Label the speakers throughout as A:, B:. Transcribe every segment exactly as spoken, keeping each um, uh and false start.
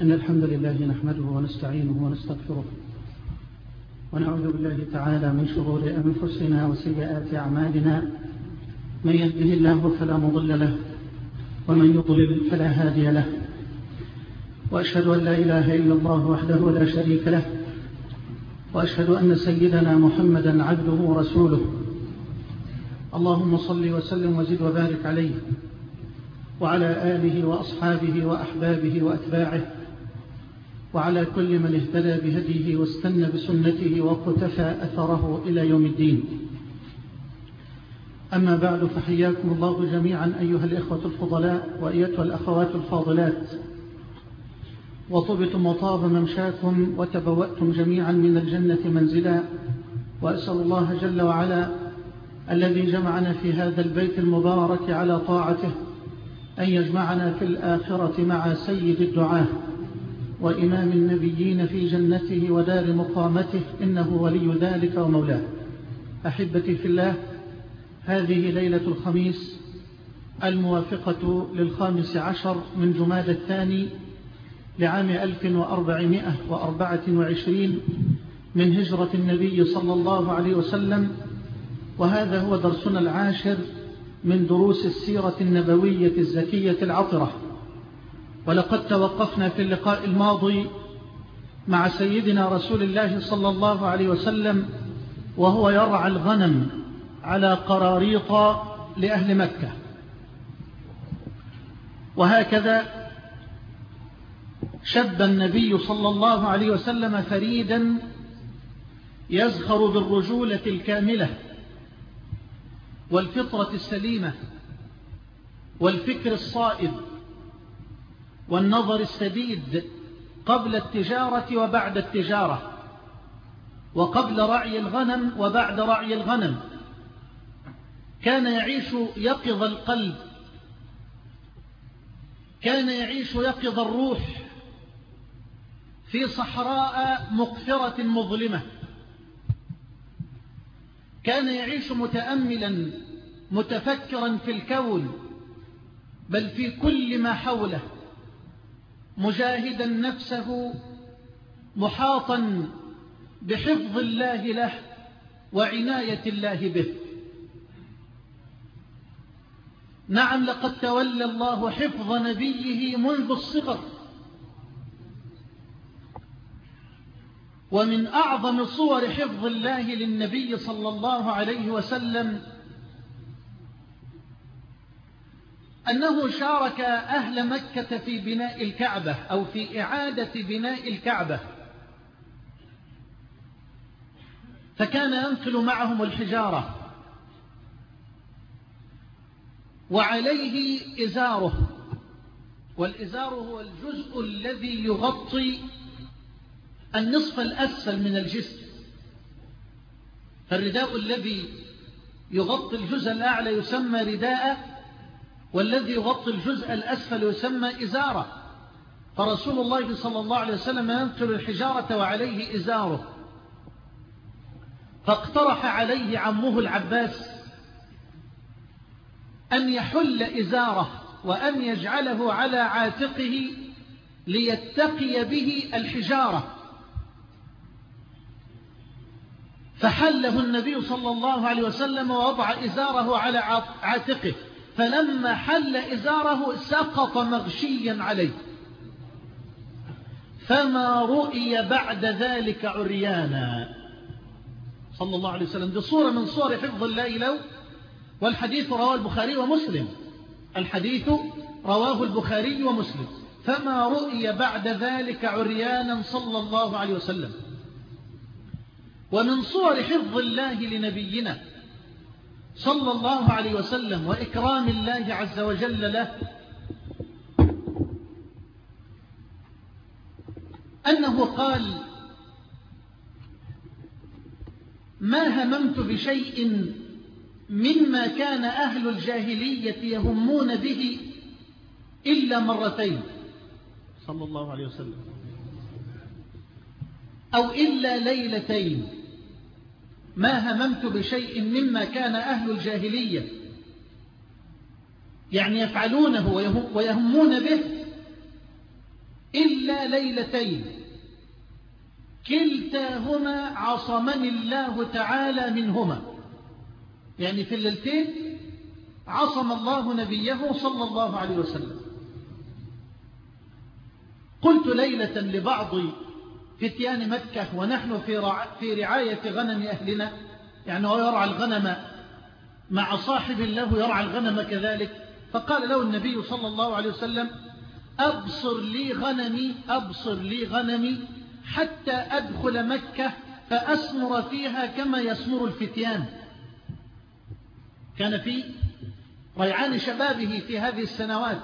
A: إن الحمد لله نحمده ونستعينه ونستغفره ونعوذ بالله تعالى من شرور أنفسنا وسيئات أعمالنا. من يهده الله فلا مضل له ومن يضلل فلا هادي له، وأشهد أن لا إله إلا الله وحده لا شريك له، وأشهد أن سيدنا محمدا عبده ورسوله. اللهم صل وسلم وزد وبارك عليه وعلى آله وأصحابه وأحبابه وأتباعه وعلى كل من اهتدى بهديه واستنى بسنته وقتفى أثره إلى يوم الدين. أما بعد، فحياكم الله جميعا أيها الإخوة الفضلاء وأيتها الأخوات الفاضلات، وطبتم وطاب ممشاكم وتبوأتم جميعا من الجنة منزلا. وأسأل الله جل وعلا الذي جمعنا في هذا البيت المبارك على طاعته أن يجمعنا في الآخرة مع سيد الدعاة وإمام النبيين في جنته ودار مقامته، إنه ولي ذلك ومولاه. أحبتي في الله، هذه ليلة الخميس الموافقة للخامس عشر من جماد الثاني لعام ألف وأربعمائة وأربعة وعشرين من هجرة النبي صلى الله عليه وسلم، وهذا هو درسنا العاشر من دروس السيرة النبوية الزكية العطرة. ولقد توقفنا في اللقاء الماضي مع سيدنا رسول الله صلى الله عليه وسلم وهو يرعى الغنم على قراريط لأهل مكة، وهكذا شب النبي صلى الله عليه وسلم فريدا يزخر بالرجولة الكاملة والفطرة السليمة والفكر الصائب والنظر السديد قبل التجارة وبعد التجارة، وقبل رعي الغنم وبعد رعي الغنم. كان يعيش يقظ القلب، كان يعيش يقظ الروح في صحراء مقفرة مظلمة. كان يعيش متأملا متفكرا في الكون بل في كل ما حوله، مجاهدا نفسه محاطا بحفظ الله له وعناية الله به. نعم، لقد تولى الله حفظ نبيه منذ الصغر، ومن أعظم صور حفظ الله للنبي صلى الله عليه وسلم أنه شارك أهل مكة في بناء الكعبة أو في إعادة بناء الكعبة، فكان ينقل معهم الحجارة وعليه إزاره، والإزار هو الجزء الذي يغطي النصف الأسفل من الجسم. فالرداء الذي يغطي الجزء الأعلى يسمى رداء، والذي يغطي الجزء الأسفل يسمى إزارة. فرسول الله صلى الله عليه وسلم ينقل الحجارة وعليه إزاره، فاقترح عليه عمه العباس أن يحل إزاره وأن يجعله على عاتقه ليتقي به الحجارة. فحله النبي صلى الله عليه وسلم ووضع إزاره على عاتقه، فلما حل إزاره سقط مغشيا عليه، فما رؤي بعد ذلك عريانا صلى الله عليه وسلم. دي صورة من صور حفظ الله له، والحديث رواه البخاري ومسلم. الحديث رواه البخاري ومسلم. فما رؤي بعد ذلك عريانا صلى الله عليه وسلم. ومن صور حفظ الله لنبينا صلى الله عليه وسلم وإكرام الله عز وجل له أنه قال: ما هممت بشيء مما كان أهل الجاهلية يهمون به إلا مرتين صلى الله عليه وسلم، أو إلا ليلتين. ما هممت بشيء مما كان أهل الجاهلية يعني يفعلونه ويهمون به إلا ليلتين كلتاهما عصمني الله تعالى منهما، يعني في الليلتين عصم الله نبيه صلى الله عليه وسلم. قلت ليلة لبعض فتيان مكة ونحن في رعاية غنم أهلنا، يعني هو يرعى الغنم مع صاحب له يرعى الغنم كذلك، فقال له النبي صلى الله عليه وسلم أبصر لي غنمي أبصر لي غنمي حتى أدخل مكة فأسمر فيها كما يسمر الفتيان. كان في ريعان شبابه في هذه السنوات،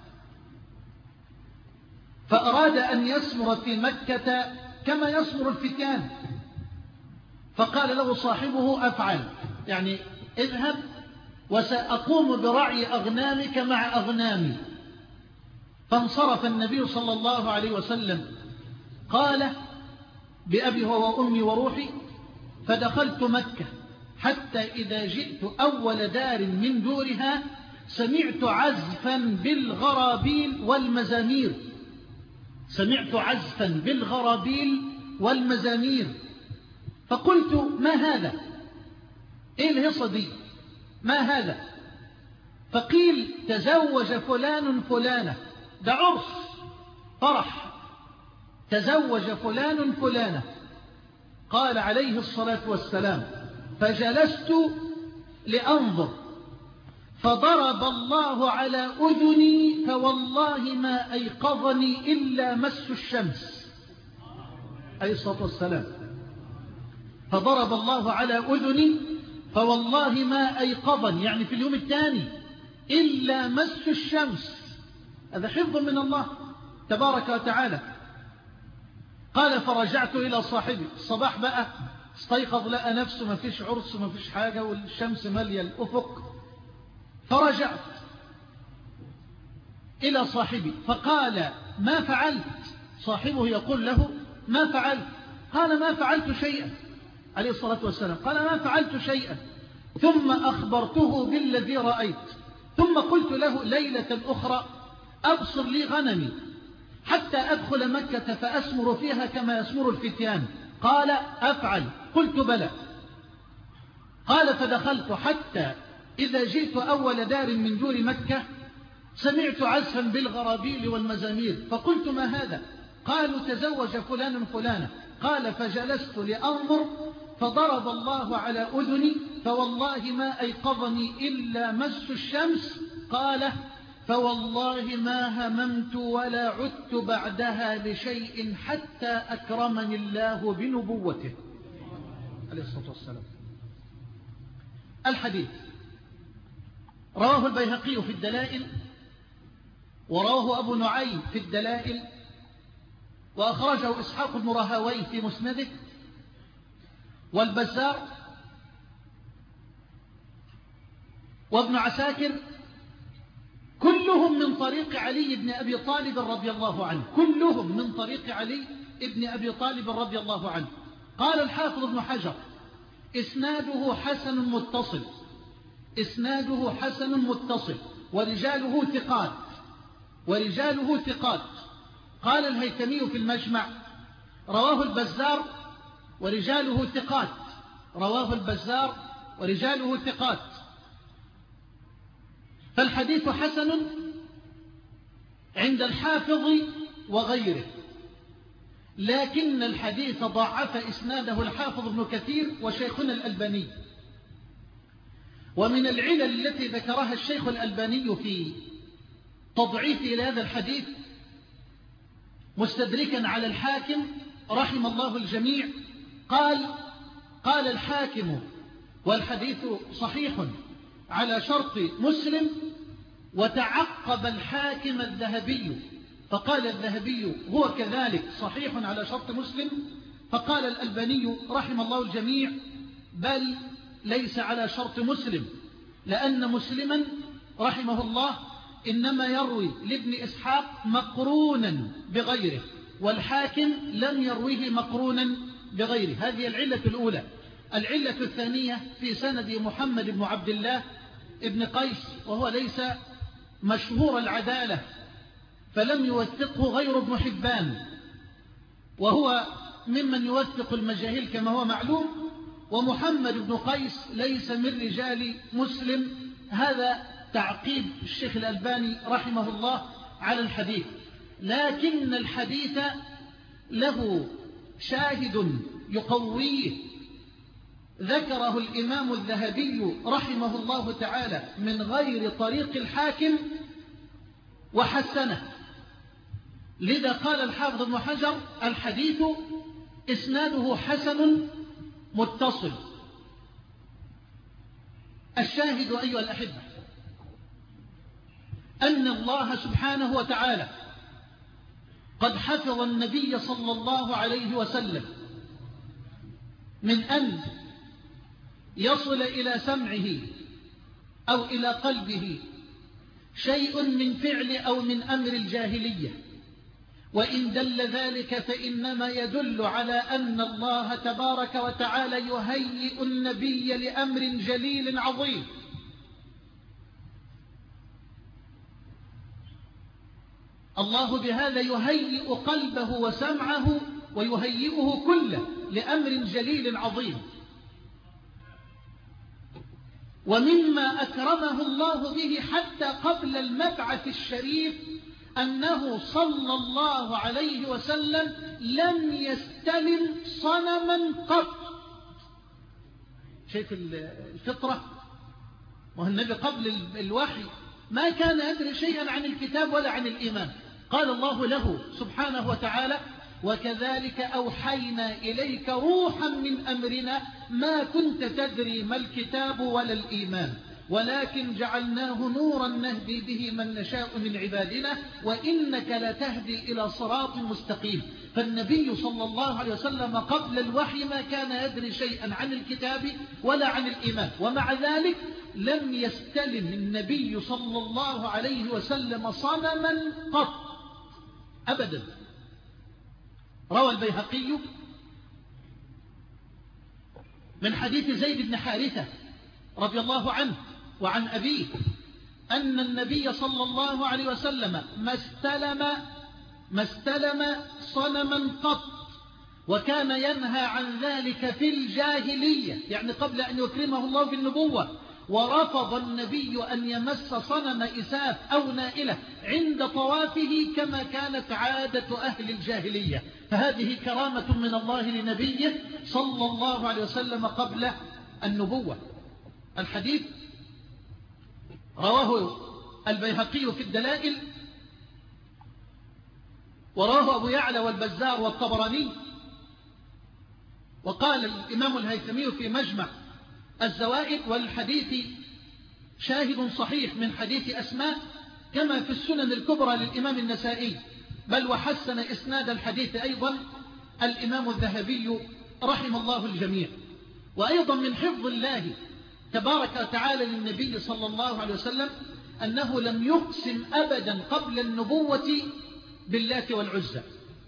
A: فأراد أن يسمر في مكة كما يسمر الفتيان، فقال له صاحبه أفعل، يعني اذهب وسأقوم برعي أغنامك مع أغنامي. فانصرف النبي صلى الله عليه وسلم قال بأبي هو وأمي وروحي فدخلت مكة حتى إذا جئت أول دار من دورها سمعت عزفا بالغرابيل والمزامير سمعت عزفا بالغرابيل والمزامير فقلت ما هذا؟ إيه الهصة دي؟ ما هذا؟ فقيل تزوج فلان فلانة، ده عرس فرح، تزوج فلان فلانة. قال عليه الصلاة والسلام فجلست لأنظر فضرب الله على أذني فوالله ما أيقظني إلا مس الشمس، عليه الصلاة والسلام. فضرب الله على أذني فوالله ما أيقظني، يعني في اليوم الثاني، إلا مس الشمس. هذا حفظ من الله تبارك وتعالى. قال فرجعت إلى صاحبي الصباح بقى، استيقظ لقى نفسه ما فيش عرس وما فيش حاجة والشمس مالية الأفق. فرجعت إلى صاحبي فقال ما فعلت؟ صاحبه يقول له ما فعلت؟ قال ما فعلت شيئا، عليه الصلاة والسلام قال ما فعلت شيئا. ثم أخبرته بالذي رأيت، ثم قلت له ليلة أخرى أبصر لي غنمي حتى أدخل مكة فأسمر فيها كما يسمر الفتيان. قال أفعل؟ قلت بلى. قال فدخلت حتى إذا جئت أول دار من دور مكة سمعت عزفا بالغرابيل والمزامير فقلت ما هذا؟ قالوا تزوج فلان فلانة. قال فجلست لأنظر فضرب الله على أذني فوالله ما أيقظني إلا مس الشمس. قال فوالله ما هممت ولا عدت بعدها لشيء حتى أكرمني الله بنبوته، عليه الصلاة والسلام. الحديث رواه البيهقي في الدلائل، ورواه أبو نعيم في الدلائل، وأخرجه إسحاق بن راهويه في مسنده، والبزار وابن عساكر، كلهم من طريق علي بن أبي طالب رضي الله عنه، كلهم من طريق علي بن أبي طالب رضي الله عنه. قال الحافظ ابن حجر إسناده حسن متصل، إسناده حسن متصل ورجاله ثقات، ورجاله ثقات. قال الهيثمي في المجمع رواه البزار ورجاله ثقات، رواه البزار ورجاله ثقات. فالحديث حسن عند الحافظ وغيره، لكن الحديث ضعف إسناده الحافظ ابن كثير وشيخنا الألباني. ومن العلل التي ذكرها الشيخ الألباني في تضعيف لهذا الحديث مستدركا على الحاكم رحم الله الجميع، قال قال الحاكم والحديث صحيح على شرط مسلم، وتعقب الحاكم الذهبي فقال الذهبي هو كذلك صحيح على شرط مسلم. فقال الألباني رحم الله الجميع بل ليس على شرط مسلم، لأن مسلما رحمه الله إنما يروي لابن إسحاق مقرونا بغيره، والحاكم لم يرويه مقرونا بغيره. هذه العلة الأولى. العلة الثانية في سند محمد بن عبد الله ابن قيس، وهو ليس مشهور العدالة، فلم يوثقه غير ابن حبان، وهو ممن يوثق المجاهيل كما هو معلوم. ومحمد بن قيس ليس من رجال مسلم. هذا تعقيب الشيخ الألباني رحمه الله على الحديث. لكن الحديث له شاهد يقويه ذكره الإمام الذهبي رحمه الله تعالى من غير طريق الحاكم وحسنه. لذا قال الحافظ ابن حجر الحديث إسناده حسن متصل. الشاهد أيها الأحبة أن الله سبحانه وتعالى قد حفظ النبي صلى الله عليه وسلم من أن يصل إلى سمعه أو إلى قلبه شيء من فعل أو من أمر الجاهلية، وإن دل ذلك فإنما يدل على أن الله تبارك وتعالى يهيئ النبي لأمر جليل عظيم. الله بهذا يهيئ قلبه وسمعه ويهيئه كله لأمر جليل عظيم. ومما أكرمه الله به حتى قبل المبعث الشريف أنه صلى الله عليه وسلم لم يستلم صنما قط. شايف الفطرة؟ وهو النبي قبل الوحي ما كان يدري شيئا عن الكتاب ولا عن الإيمان. قال الله له سبحانه وتعالى: وكذلك أوحينا إليك روحا من أمرنا ما كنت تدري ما الكتاب ولا الإيمان ولكن جعلناه نورا نهدي به من نشاء من عبادنا وإنك لتهدي إلى صراط مستقيم. فالنبي صلى الله عليه وسلم قبل الوحي ما كان يدري شيئا عن الكتاب ولا عن الإيمان، ومع ذلك لم يستلم النبي صلى الله عليه وسلم صنما قط أبدا. روى البيهقي من حديث زيد بن حارثة رضي الله عنه وعن أبيه أن النبي صلى الله عليه وسلم ما استلم, ما استلم صنما قط، وكان ينهى عن ذلك في الجاهلية، يعني قبل أن يكرمه الله بالنبوة. ورفض النبي أن يمس صنم إساف أو نائلة عند طوافه كما كانت عادة أهل الجاهلية. فهذه كرامة من الله لنبيه صلى الله عليه وسلم قبل النبوة. الحديث رواه البيهقي في الدلائل، ورواه أبو يعلى والبزار والطبراني، وقال الإمام الهيثمي في مجمع الزوائد: والحديث شاهد صحيح من حديث أسماء كما في السنن الكبرى للإمام النسائي، بل وحسن إسناد الحديث أيضا الإمام الذهبي رحم الله الجميع. وأيضا من حفظ الله تبارك وتعالى للنبي صلى الله عليه وسلم أنه لم يقسم أبدا قبل النبوة باللات والعزى.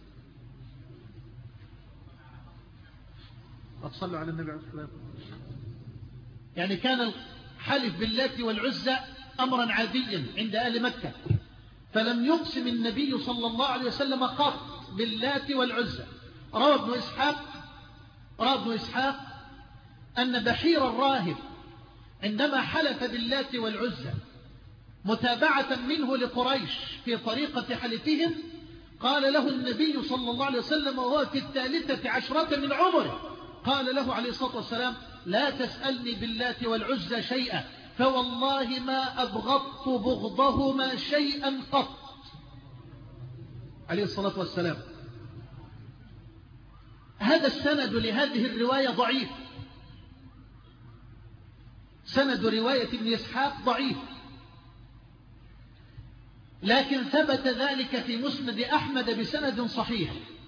A: أتصلوا على النبي عليه الصلاة والسلام. يعني كان الحلف باللات والعزى أمرا عاديا عند أهل مكة، فلم يقسم النبي صلى الله عليه وسلم قط باللات والعزى. روى ابن إسحاق روى ابن إسحاق أن بحير الراهب عندما حلف باللات والعزى متابعة منه لقريش في طريقة حلفهم، قال له النبي صلى الله عليه وسلم وهو في الثالثة عشرة من عمره، قال له عليه الصلاة والسلام: لا تسألني باللات والعزى شيئا، فوالله ما أبغضت بغضهما شيئا قط، عليه الصلاة والسلام. هذا السند لهذه الرواية ضعيف، سند رواية ابن إسحاق ضعيف، لكن ثبت ذلك في مسند أحمد بسند صحيح.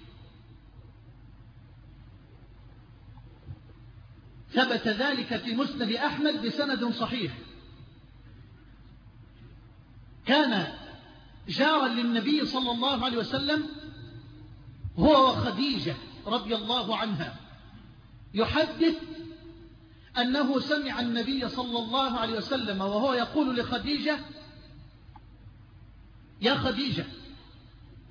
A: ثبت ذلك في مسند أحمد بسند صحيح. كان جارا للنبي صلى الله عليه وسلم هو وخديجة رضي الله عنها، يحدث أنه سمع النبي صلى الله عليه وسلم وهو يقول لخديجة: يا خديجة،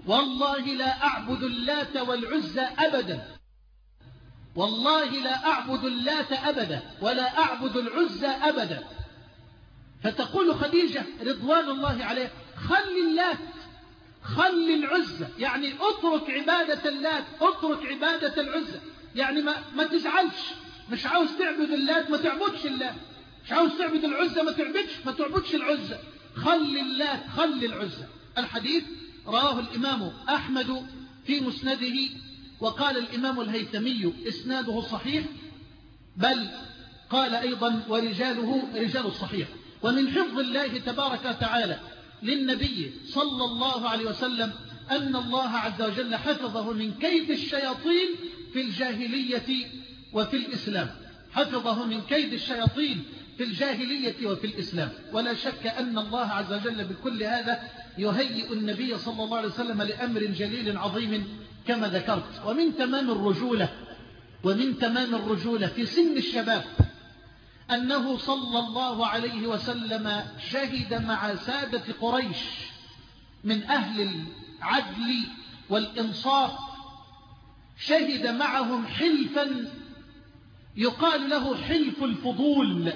A: والله لا أعبد اللات والعزى أبدا، والله لا أعبد اللات أبدا ولا أعبد العزى أبدا. فتقول خديجة رضوان الله عليه خل اللات خل العزى، يعني اترك عبادة اللات، اترك عبادة العزى، يعني ما, ما تزعلش، مش عاوز تعبد اللات ما تعبدش اللات، مش عاوز تعبد العزى ما تعبدش ما تعبدش العزى، خل اللات خل العزى. الحديث رواه الإمام أحمد في مسنده، وقال الإمام الهيثمي إسناده صحيح، بل قال أيضا ورجاله رجال الصحيح. ومن حفظ الله تبارك وتعالى للنبي صلى الله عليه وسلم أن الله عز وجل حفظه من كيد الشياطين في الجاهلية وفي الإسلام، حفظه من كيد الشياطين في الجاهلية وفي الإسلام. ولا شك أن الله عز وجل بكل هذا يهيئ النبي صلى الله عليه وسلم لأمر جليل عظيم كما ذكرت. ومن تمام الرجولة ومن تمام الرجولة في سن الشباب أنه صلى الله عليه وسلم شهد مع سادة قريش من أهل العدل والإنصاف، شهد معهم حلفا يقال له حلف الفضول،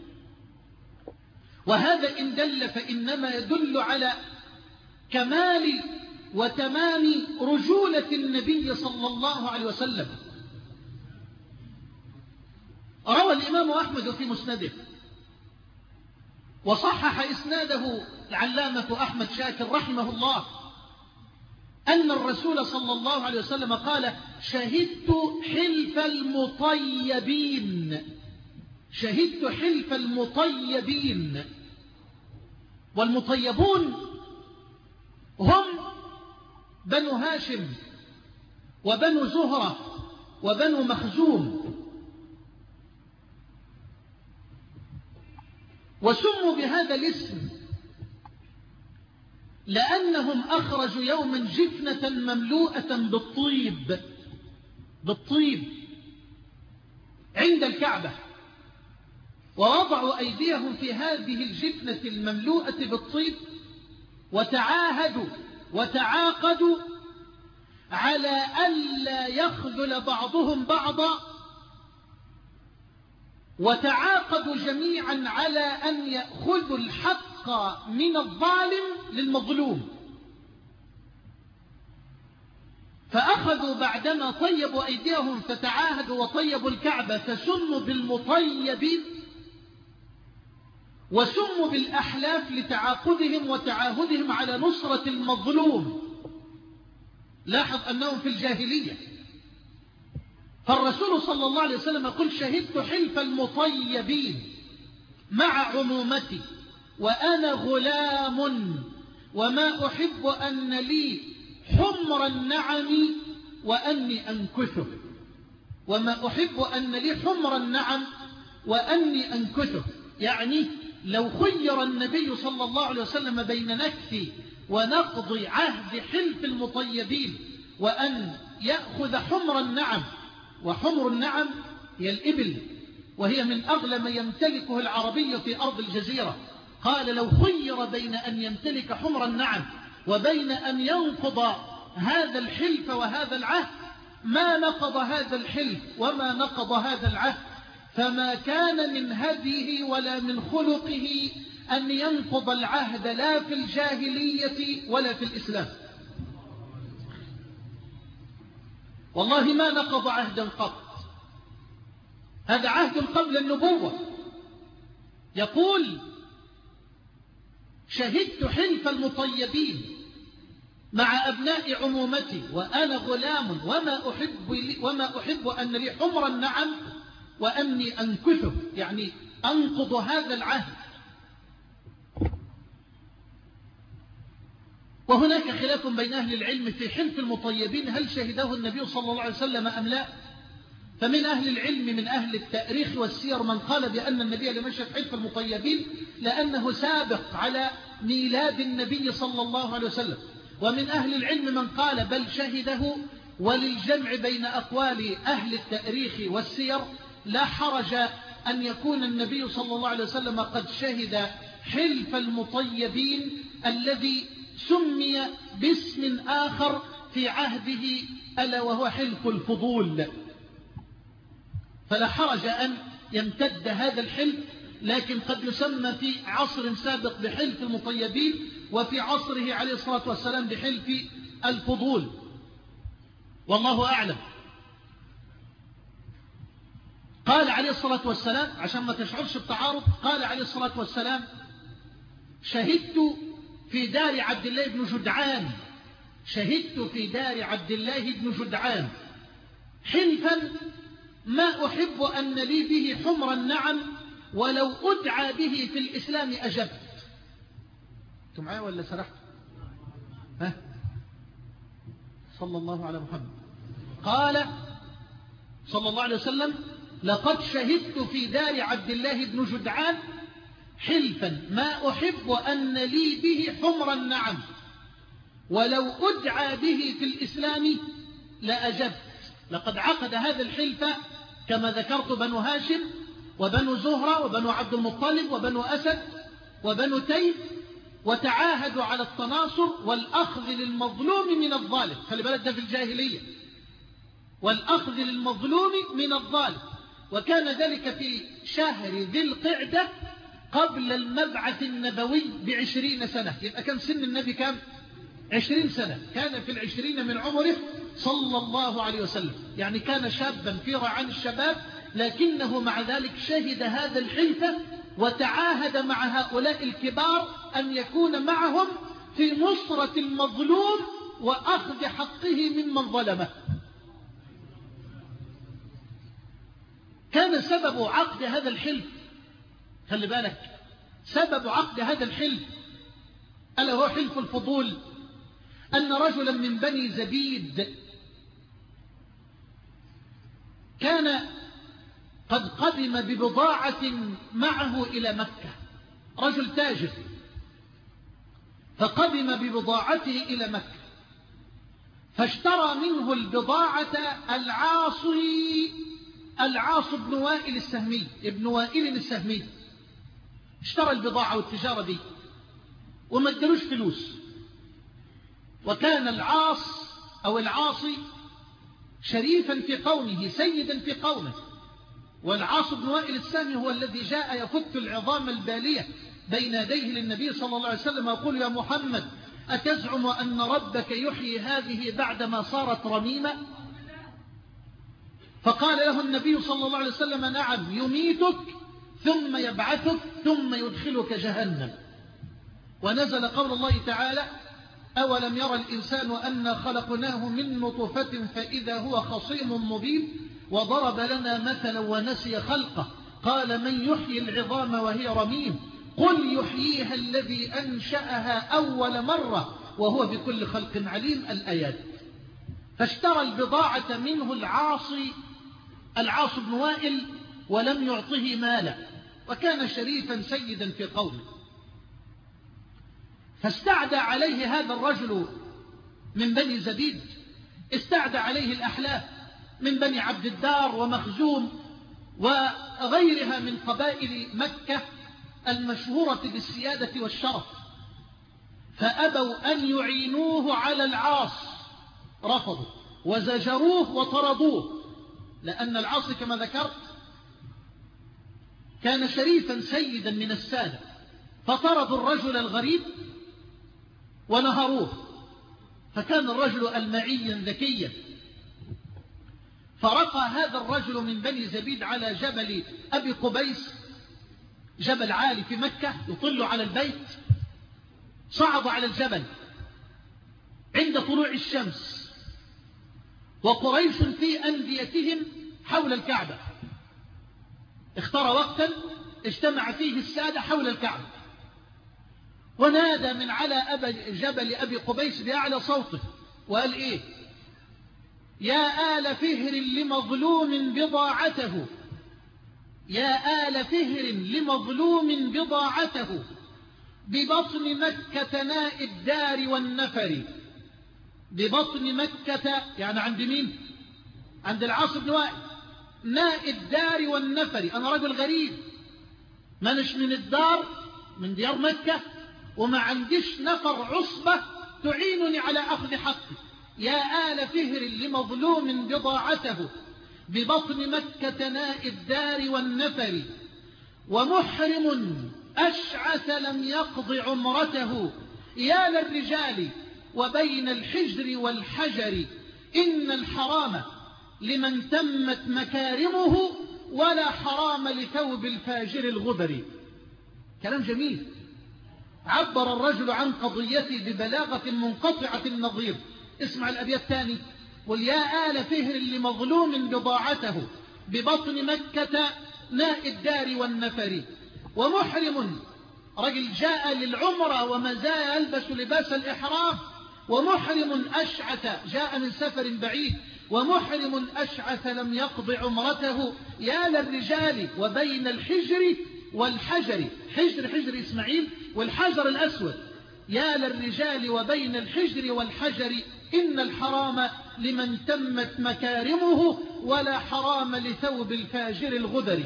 A: وهذا إن دل فإنما يدل على كمال وتمام رجولة النبي صلى الله عليه وسلم. روى الإمام أحمد في مسنده وصحح إسناده العلامة أحمد شاكر رحمه الله أن الرسول صلى الله عليه وسلم قال شهدت حلف المطيبين، شهدت حلف المطيبين. والمطيبون هم بنو هاشم وبنو زهرة وبنو مخزوم، وسموا بهذا الاسم لأنهم أخرجوا يوما جفنة مملوءة بالطيب بالطيب عند الكعبة، ووضعوا أيديهم في هذه الجفنة المملوءة بالطيب وتعاهدوا وتعاقدوا على ألا يخذل بعضهم بعضا، وتعاقدوا جميعا على أن يأخذوا الحق من الظالم للمظلوم. فأخذوا بعدما طيبوا أيديهم فتعاهدوا وطيبوا الكعبة فسموا بالمطيبين، وسموا بالأحلاف لتعاقدهم وتعاهدهم على نصرة المظلوم. لاحظ أنهم في الجاهلية. فالرسول صلى الله عليه وسلم يقول شهدت حلف المطيبين مع عمومتي وأنا غلام وما أحب أن لي حمر النعم وأني أنكثه، وما أحب أن لي حمر النعم وأني أنكثه، يعني لو خير النبي صلى الله عليه وسلم بين نكث ونقض عهد حلف المطيبين وأن يأخذ حمر النعم، وحمر النعم هي الإبل وهي من أغلى ما يمتلكه العربي في أرض الجزيرة، قال لو خير بين أن يمتلك حمر النعم وبين أن ينقض هذا الحلف وهذا العهد ما نقض هذا الحلف وما نقض هذا العهد، فما كان من هديه ولا من خلقه أن ينقض العهد لا في الجاهلية ولا في الإسلام. والله ما نقض عهدا قط، هذا عهد قبل النبوة. يقول شهدت حلف المطيبين مع أبناء عمومتي وأنا غلام وما أحب, وما أحب أن لي حمر النعم وأني أنكثه، يعني أنقض هذا العهد. وهناك خلاف بين أهل العلم في حلف المطيبين هل شهده النبي صلى الله عليه وسلم أم لا. فمن أهل العلم من أهل التاريخ والسير من قال بأن النبي لم يشهد حلف المطيبين لأنه سابق على ميلاد النبي صلى الله عليه وسلم، ومن أهل العلم من قال بل شهده. وللجمع بين أقوال أهل التاريخ والسير لا حرج أن يكون النبي صلى الله عليه وسلم قد شهد حلف المطيبين الذي سمي باسم آخر في عهده ألا وهو حلف الفضول، فلا حرج أن يمتد هذا الحلف، لكن قد يسمى في عصر سابق بحلف المطيبين، وفي عصره عليه الصلاة والسلام بحلف الفضول، والله أعلم. قال عليه الصلاة والسلام عشان ما تشعرش بتعارض، قال عليه الصلاة والسلام: شهدت في دار عبد الله بن جدعان شهدت في دار عبد الله بن جدعان حلفا ما أحب أن لي به حمر النعم، ولو أدعى به في الإسلام أجبت. أنتم معايا ولا سرحت؟ ها؟ صلى الله على محمد. قال صلى الله عليه وسلم: لقد شهدت في دار عبد الله بن جدعان حلفا ما أحب أن لي به حمر النعم، ولو أدعى به في الإسلام لأجبت. لقد عقد هذا الحلف كما ذكرت بنو هاشم وبنو زهرة وبنو عبد المطلب وبنو أسد وبنو تيم، وتعاهدوا على التناصر والأخذ للمظلوم من الظالم. خلي بالك ده في الجاهلية، والأخذ للمظلوم من الظالم. وكان ذلك في شهر ذي القعدة قبل المبعث النبوي بعشرين سنة. يبقى كان سن النبي كام؟ عشرين سنة. كان في العشرين من عمره صلى الله عليه وسلم، يعني كان شابا في رعان الشباب، لكنه مع ذلك شهد هذا الحلف وتعاهد مع هؤلاء الكبار أن يكون معهم في نصرة المظلوم وأخذ حقه ممن ظلمه. كان سبب عقد هذا الحلف، خلي بالك، سبب عقد هذا الحلف ألا هو حلف الفضول، أن رجلا من بني زبيد كان قد قدم ببضاعة معه إلى مكة، رجل تاجر، فقدم ببضاعته إلى مكة، فاشترى منه البضاعة العاصي العاص بن وائل السهمي ابن وائل السهمي، اشترى البضاعة والتجارة دي وما ادلوش فلوس. وكان العاص أو العاصي شريفا في قومه، سيدا في قومه. والعاص بن وائل السهمي هو الذي جاء يفت العظام البالية بين يديه للنبي صلى الله عليه وسلم ويقول: يا محمد، أتزعم أن ربك يحيي هذه بعدما صارت رميمة؟ فقال له النبي صلى الله عليه وسلم: نعم، يميتك ثم يبعثك ثم يدخلك جهنم. ونزل قول الله تعالى: أولم يرى الإنسان أنا خلقناه من نطفة فإذا هو خصيم مبين، وضرب لنا مثلا ونسي خلقه، قال: من يحيي العظام وهي رميم، قل يحييها الذي أنشأها أول مرة وهو بكل خلق عليم. الآيات. فاشترى البضاعة منه العاصي العاص بن وائل ولم يعطه مالا، وكان شريفا سيدا في قومه. فاستعدى عليه هذا الرجل من بني زبيد، استعدى عليه الأحلاف من بني عبد الدار ومخزوم وغيرها من قبائل مكة المشهورة بالسيادة والشرف، فأبوا أن يعينوه على العاص، رفضوا وزجروه وطردوه، لأن العاص كما ذكرت كان شريفا سيدا من السادة، فطردوا الرجل الغريب ونهروه. فكان الرجل المعيا ذكيا، فرقى هذا الرجل من بني زبيد على جبل أبي قبيس، جبل عالي في مكة يطل على البيت. صعد على الجبل عند طلوع الشمس، وقريش في أنديتهم حول الكعبة، اختار وقتا اجتمع فيه السادة حول الكعبة، ونادى من على أبي جبل أبي قبيس بأعلى صوته وقال: إيه يا آل فهر لمظلوم بضاعته، يا آل فهر لمظلوم بضاعته، ببطن مكة ناء الدار والنفر. ببطن مكة يعني عند مين؟ عند العاص بن وائل. ناء الدار والنفر، أنا رجل غريب، منش من الدار، من ديار مكة، وما عنديش نفر عصبة تعينني على أخذ حقي. يا آل فهر لمظلوم بضاعته ببطن مكة ناء الدار والنفر، ومحرم أشعث لم يقض عمرته، يا للرجال وبين الحجر والحجر، إن الحرام لمن تمت مكارمه ولا حرام لثوب الفاجر الغبر. كلام جميل. عبر الرجل عن قضيته ببلاغة منقطعة النظير. اسمع الأبيات الثاني: قل يا آل فهر لمظلوم بضاعته ببطن مكة ناء الدار والنفر، ومحرم رجل جاء للعمرة وما زال يلبس لباس الإحرام، ومحرم أشعث جاء من سفر بعيد، ومحرم أشعث لم يقض عمرته، يا للرجال وبين الحجر والحجر، حجر حجر إسماعيل والحجر الأسود، يا للرجال وبين الحجر والحجر، إن الحرام لمن تمت مكارمه ولا حرام لثوب الفاجر الغدر.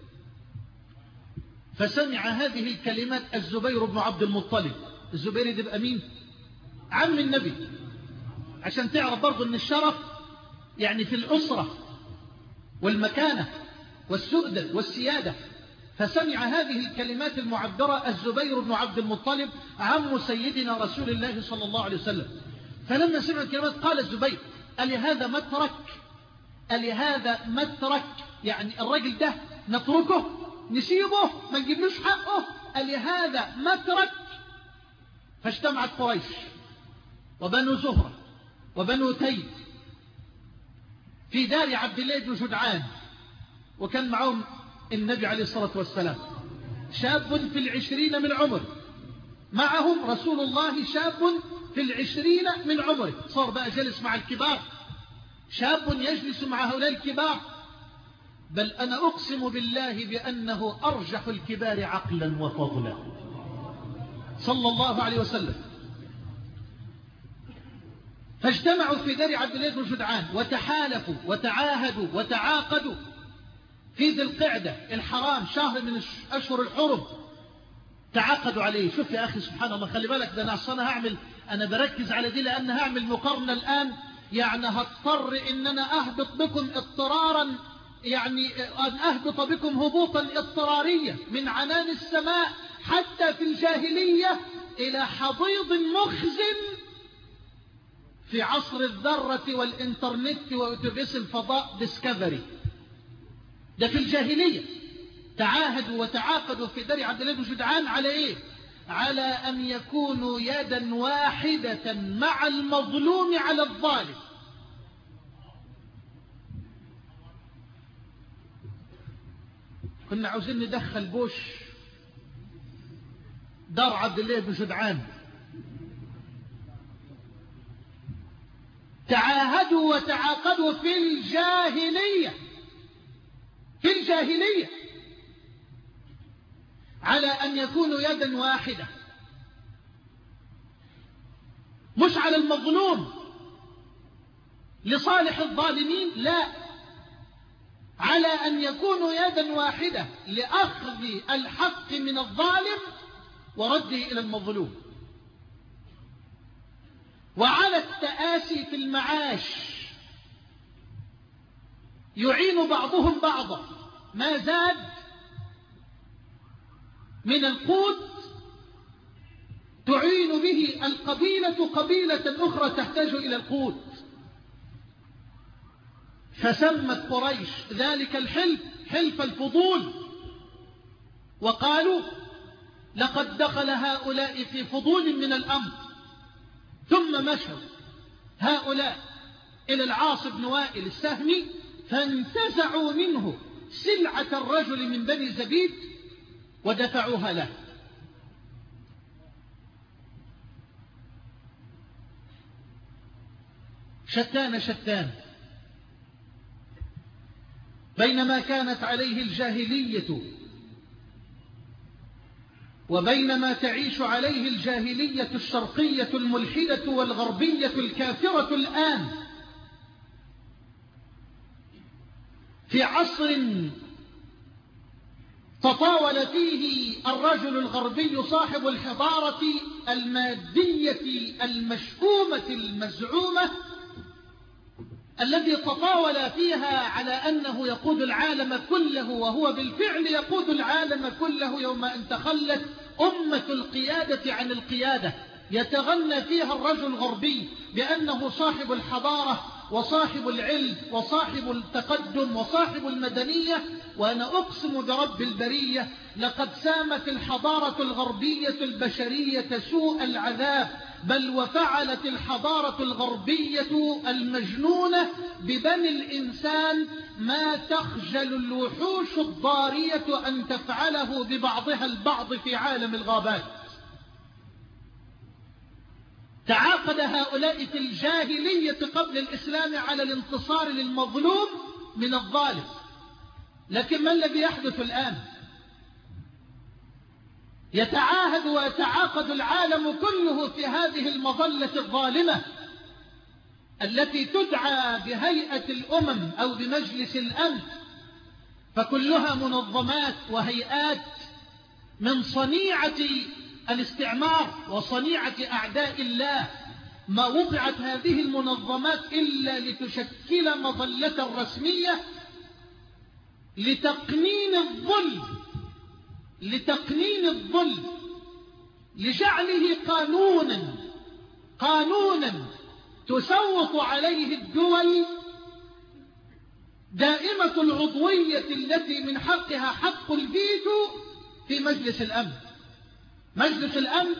A: فسمع هذه الكلمات الزبير بن عبد المطلب. الزبير ده بقى مين؟ عم النبي، عشان تعرف برضو ان الشرف يعني في الأسرة والمكانة والسؤدة والسيادة. فسمع هذه الكلمات المعبرة الزبير بن عبد المطلب عم سيدنا رسول الله صلى الله عليه وسلم. فلما سمع الكلمات قال الزبير: ألي هذا مترك؟ ألي هذا مترك؟ يعني الرجل ده نتركه نسيبه ما نجيبلوش حقه؟ ألي هذا مترك؟ فاجتمعت قريش وبنو زهرة وبنو تيم في دار عبد الله بن جدعان، وكان معهم النبي عليه الصلاة والسلام شاب في العشرين من عمر، معهم رسول الله شاب في العشرين من عمره. صار بقى جلس مع الكبار، شاب يجلس مع هؤلاء الكبار، بل أنا أقسم بالله بأنه أرجح الكبار عقلا وفضلا صلى الله عليه وسلم. فاجتمعوا في دار عبد الله بن جدعان وتحالفوا وتعاهدوا وتعاقدوا في ذي القعدة الحرام، شهر من أشهر الحرم، تعاقدوا عليه. شوف يا أخي سبحان الله، خلي بالك، ده أنا أصلا هعمل، أنا بركز على دي لأن هعمل مقارنة الآن، يعني هضطر إن أنا أهبط بكم اضطرارا، يعني أن أهبط بكم هبوطا اضطراريا من عنان السماء حتى في الجاهلية إلى حضيض مخزن في عصر الذرة والإنترنت وأتوبيس الفضاء ديسكفري. ده في الجاهلية تعاهدوا وتعاقدوا في دار عبد الله بن جدعان على إيه؟ على أن يكونوا يدا واحدة مع المظلوم على الظالم. كنا عاوزين ندخل بوش دار عبد الله بن جدعان. تعاهدوا وتعاقدوا في الجاهلية في الجاهلية على أن يكونوا يدا واحدة، مش على المظلوم لصالح الظالمين، لا، على أن يكونوا يدا واحدة لأخذ الحق من الظالم ورده إلى المظلوم، وعلى التآسي في المعاش، يعين بعضهم بعضا، ما زاد من القوت تعين به القبيلة قبيلة أخرى تحتاج إلى القوت. فسمت قريش ذلك الحلف حلف الفضول، وقالوا لقد دخل هؤلاء في فضول من الأمر. ثم مشوا هؤلاء إلى العاص بن وائل السهمي فانتزعوا منه سلعة الرجل من بني زبيد ودفعوها له. شتان شتان بينما كانت عليه الجاهلية وبينما تعيش عليه الجاهلية الشرقية الملحدة والغربية الكافرة الآن في عصر تطاول فيه الرجل الغربي صاحب الحضارة المادية المشؤومة المزعومة، الذي تطاول فيها على أنه يقود العالم كله، وهو بالفعل يقود العالم كله يوم أن تخلت أمة القيادة عن القيادة. يتغنى فيها الرجل الغربي بأنه صاحب الحضارة وصاحب العلم وصاحب التقدم وصاحب المدنية، وأنا أقسم برب البرية لقد سامت الحضارة الغربية البشرية سوء العذاب، بل وفعلت الحضارة الغربية المجنونة ببني الإنسان ما تخجل الوحوش الضارية أن تفعله ببعضها البعض في عالم الغابات. تعاقد هؤلاء في الجاهلية قبل الإسلام على الانتصار للمظلوم من الظالم، لكن ما الذي يحدث الآن؟ يتعاهد ويتعاقد العالم كله في هذه المظلة الظالمة التي تدعى بهيئة الأمم أو بمجلس الأمن، فكلها منظمات وهيئات من صنيعة الاستعمار وصنيعة أعداء الله. ما وضعت هذه المنظمات إلا لتشكل مظلة رسمية لتقنين الظلم لتقنين الظلم لجعله قانونا قانونا تسوط عليه الدول دائمة العضوية التي من حقها حق الفيتو في مجلس الأمن. مجلس الأمن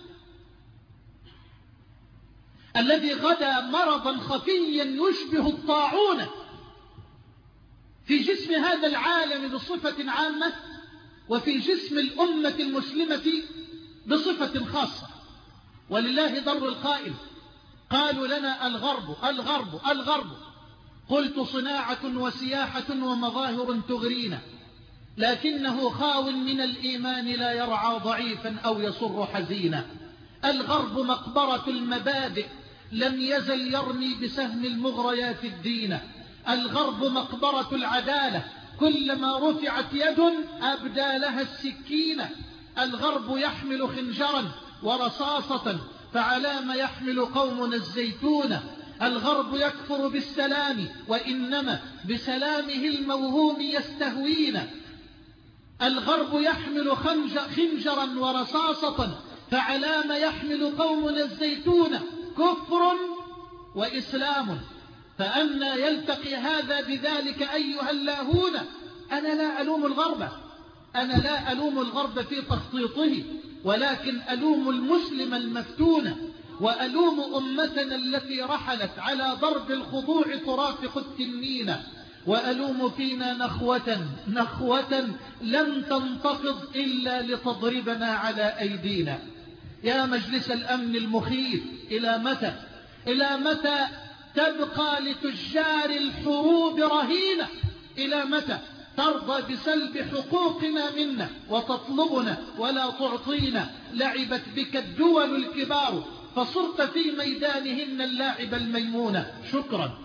A: الذي غدا مرضا خفيا يشبه الطاعون في جسم هذا العالم بصفة عامة، وفي جسم الأمة المسلمة بصفة خاصة. ولله در القائل، قالوا لنا الغرب الغرب الغرب، قلت صناعة وسياحة ومظاهر تغرينا، لكنه خاو من الإيمان لا يرعى ضعيفا أو يصر حزينا. الغرب مقبرة المبادئ لم يزل يرمي بسهم المغريات الدين. الغرب مقبرة العدالة كلما رفعت يد أبدى لها السكينة. الغرب يحمل خنجرا ورصاصة فعلى ما يحمل قومنا الزيتون. الغرب يكفر بالسلام وإنما بسلامه الموهوم يستهوينا. الغرب يحمل خنجرا ورصاصة فعلى ما يحمل قومنا الزيتون. كفر وإسلام، فأنا يلتقي هذا بذلك أيها اللاهون؟ أنا لا ألوم الغرب أنا لا ألوم الغرب في تخطيطه، ولكن ألوم المسلم المفتون، وألوم أمتنا التي رحلت على ضرب الخضوع ترافق التنين، وألوم فينا نخوة نخوة لم تنتفض إلا لتضربنا على أيدينا. يا مجلس الأمن المخيف، إلى متى إلى متى تبقى لتجار الحروب رهينة؟ إلى متى ترضى بسلب حقوقنا منا وتطلبنا ولا تعطينا؟ لعبت بك الدول الكبار فصرت في ميدانهن اللاعب الميمون. شكرا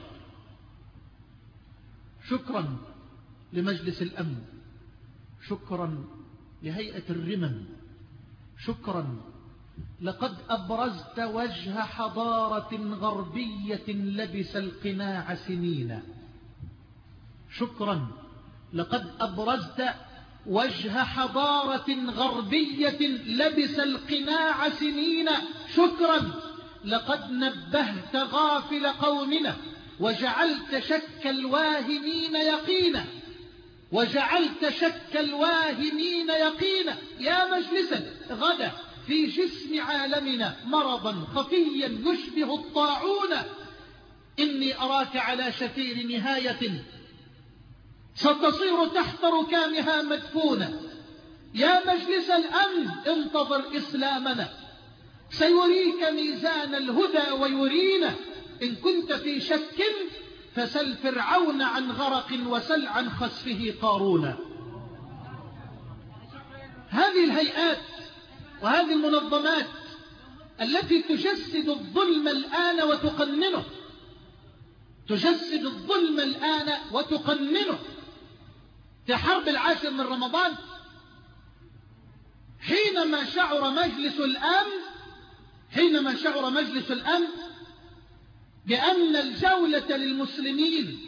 A: شكرا لمجلس الأمن، شكرا لهيئة الرمم، شكرا لقد أبرزت وجه حضارة غربية لبس القناع سنين. شكرا لقد أبرزت وجه حضارة غربية لبس القناع سنين. شكرا لقد نبهت غافل قومنا وجعلت شك الواهمين يقينا وجعلت شك الواهمين يقينا. يا مجلسا غدا في جسم عالمنا مرضا خفيا يشبه الطاعون، إني أراك على شفير نهاية ستصير تحت ركامها مدفونة. يا مجلس الأمن انتظر إسلامنا، سيريك ميزان الهدى ويرينا. إن كنت في شك فسل فرعون عن غرق وسل عن خسفه قارون. هذه الهيئات وهذه المنظمات التي تجسد الظلم الآن وتقننه تجسد الظلم الآن وتقننه. في حرب العاشر من رمضان حينما شعر مجلس الأمن حينما شعر مجلس الأمن بأن الجولة للمسلمين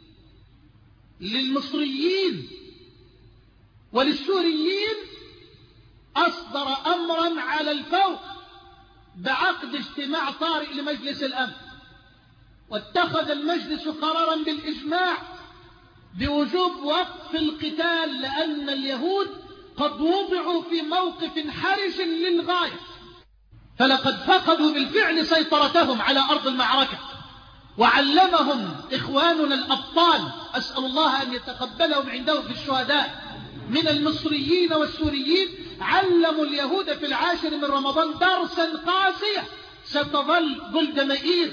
A: للمصريين وللسوريين، أصدر أمرا على الفور بعقد اجتماع طارئ لمجلس الأمن، واتخذ المجلس قرارا بالإجماع بوجوب وقف القتال، لأن اليهود قد وضعوا في موقف حرج للغاية، فلقد فقدوا بالفعل سيطرتهم على أرض المعركة. وعلمهم إخواننا الأبطال، أسأل الله أن يتقبلهم عنده في الشهداء من المصريين والسوريين، علموا اليهود في العاشر من رمضان درسا قاسيا ستظل جولدا مائير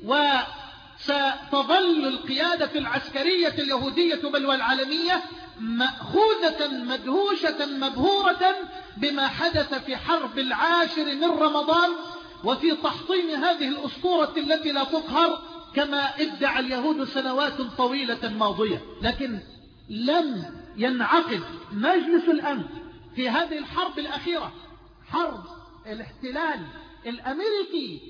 A: وستظل القيادة العسكرية اليهودية بل والعالمية مأخوذة مدهوشة مبهورة بما حدث في حرب العاشر من رمضان وفي تحطيم هذه الأسطورة التي لا تقهر كما ادعى اليهود سنوات طويلة ماضية. لكن لم ينعقد مجلس الأمن في هذه الحرب الأخيرة، حرب الاحتلال الأمريكي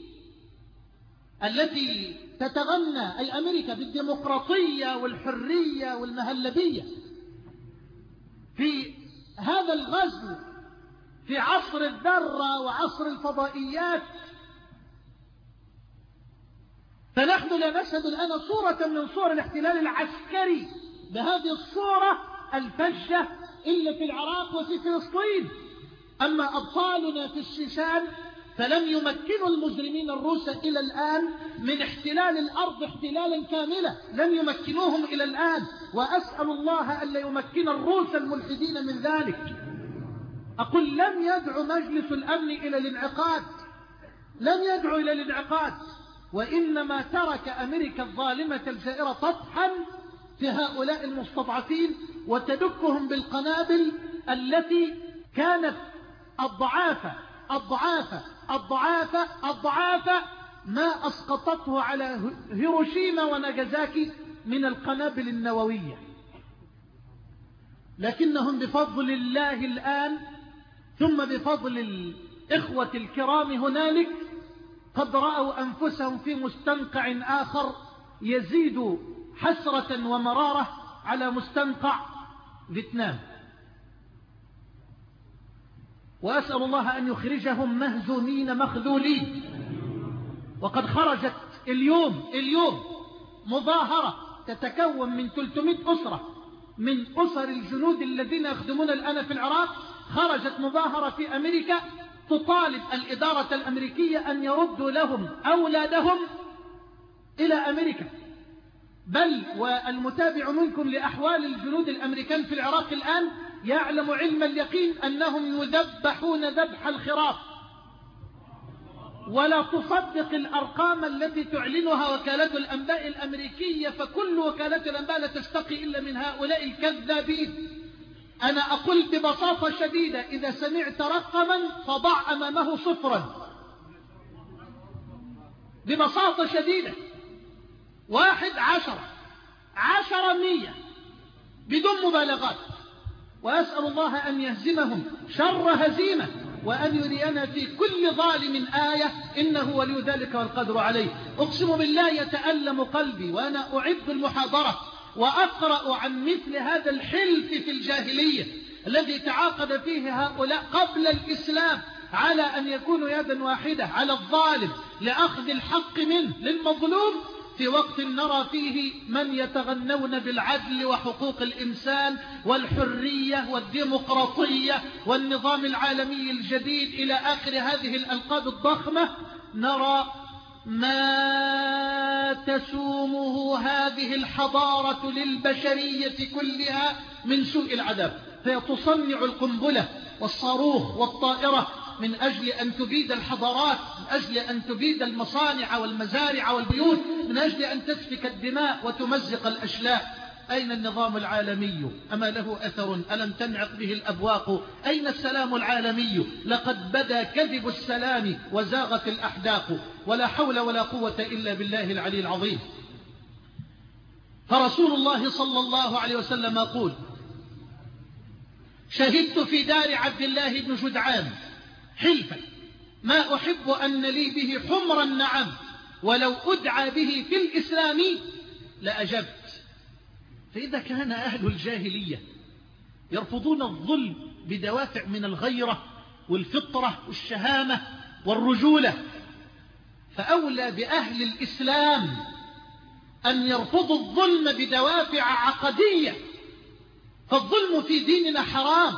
A: التي تتغنى أي أمريكا بالديمقراطية والحرية والمهلبية، في هذا الغزو في عصر الذرة وعصر الفضائيات. فنحن لا نشهد الآن صورة من صور الاحتلال العسكري بهذه الصورة الفجة إلا في العراق وفي فلسطين. أما أبطالنا في الشيشان فلم يمكنوا المجرمين الروس إلى الآن من احتلال الأرض احتلالا كاملا، لم يمكنوهم إلى الآن، وأسأل الله أن لا يمكن الروس الملحدين من ذلك. أقول لم يدعو مجلس الأمن إلى الانعقاد، لم يدعو إلى الانعقاد، وإنما ترك أمريكا الظالمة الجائرة تطحن في هؤلاء المستضعفين وتدكهم بالقنابل التي كانت الضعافة الضعافة الضعافة الضعافة ما أسقطته على هيروشيما وناجازاكي من القنابل النووية. لكنهم بفضل الله الآن ثم بفضل الإخوة الكرام هنالك قد رأوا أنفسهم في مستنقع آخر يزيد حسرة ومرارة على مستنقع فيتنام. وأسأل الله أن يخرجهم مهزومين مخذولين. وقد خرجت اليوم اليوم مظاهرة تتكون من ثلاثمائة أسرة من أسر الجنود الذين يخدمون الآن في العراق. خرجت مظاهرة في أمريكا تطالب الإدارة الأمريكية أن يردوا لهم أولادهم إلى أمريكا. بل والمتابع منكم لأحوال الجنود الأمريكان في العراق الآن يعلم علم اليقين أنهم يذبحون ذبح الخراف. ولا تصدق الأرقام التي تعلنها وكالات الأنباء الأمريكية، فكل وكالات الأنباء لا تستقي إلا من هؤلاء الكذابين. أنا أقول ببساطة شديدة، إذا سمعت رقما فضع أمامه صفرا ببساطة شديدة. واحد عشرة عشرة مية بدون مبالغات. وأسأل الله أن يهزمهم شر هزيمة، وأن يرينا في كل ظالم آية، إنه ولي ذلك والقدر عليه. أقسم بالله يتألم قلبي وأنا أعد المحاضرة وأقرأ عن مثل هذا الحلف في الجاهلية الذي تعاقد فيه هؤلاء قبل الإسلام على أن يكونوا يدا واحدة على الظالم لأخذ الحق منه للمظلوم، في وقت نرى فيه من يتغنون بالعدل وحقوق الإنسان والحرية والديمقراطية والنظام العالمي الجديد إلى آخر هذه الألقاب الضخمة. نرى ما تسومه هذه الحضارة للبشرية كلها من سوء العذاب، فهي تصنع القنبلة والصاروخ والطائرة من أجل أن تبيد الحضارات، من أجل أن تبيد المصانع والمزارع والبيوت، من أجل أن تسفك الدماء وتمزق الأشلاء. أين النظام العالمي؟ أما له أثر؟ ألم تنعق به الأبواق؟ أين السلام العالمي؟ لقد بدا كذب السلام وزاغت الأحداق، ولا حول ولا قوة إلا بالله العلي العظيم. فرسول الله صلى الله عليه وسلم يقول: شهدت في دار عبد الله بن جدعان حلفا ما أحب أن لي به حمر النعم ولو أدعى به في الإسلام لأجبت. فإذا كان أهل الجاهلية يرفضون الظلم بدوافع من الغيرة والفطرة والشهامة والرجولة، فأولى بأهل الإسلام أن يرفضوا الظلم بدوافع عقدية، فالظلم في ديننا حرام.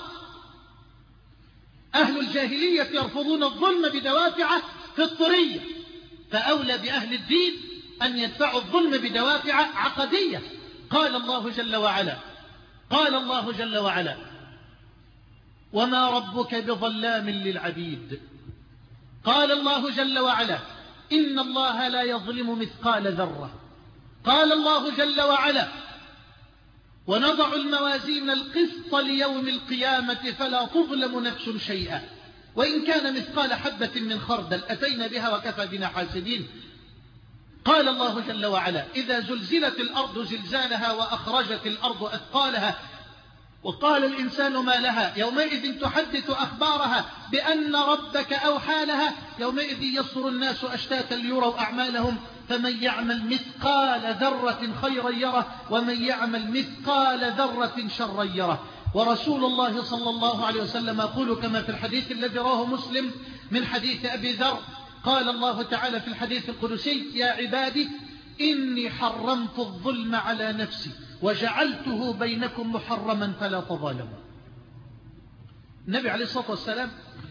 A: أهل الجاهلية يرفضون الظلم بدوافع فطرية، فأولى بأهل الدين أن يدفعوا الظلم بدوافع عقدية. قال الله جل وعلا قال الله جل وعلا وما ربك بظلام للعبيد. قال الله جل وعلا إن الله لا يظلم مثقال ذرة. قال الله جل وعلا ونضع الموازين القسط ليوم القيامة فلا تظلم نفس شيئا وإن كان مثقال حبة من خردل أتينا بها وكفى بنا حاسبين. قال الله جل وعلا إذا زلزلت الأرض زلزالها وأخرجت الأرض أثقالها وقال الإنسان ما لها يومئذ تحدث أخبارها بأن ربك أوحى لها يومئذ يصدر الناس أشتاتا ليروا أعمالهم فمن يعمل مثقال ذرة خيرا يره ومن يعمل مثقال ذرة شرا يره. ورسول الله صلى الله عليه وسلم يقول كما في الحديث الذي رواه مسلم من حديث أبي ذر قال الله تعالى في الحديث القدسي يا عبادي إني حرمت الظلم على نفسي وجعلته بينكم محرما فلا تظالموا. النبي عليه الصلاة والسلام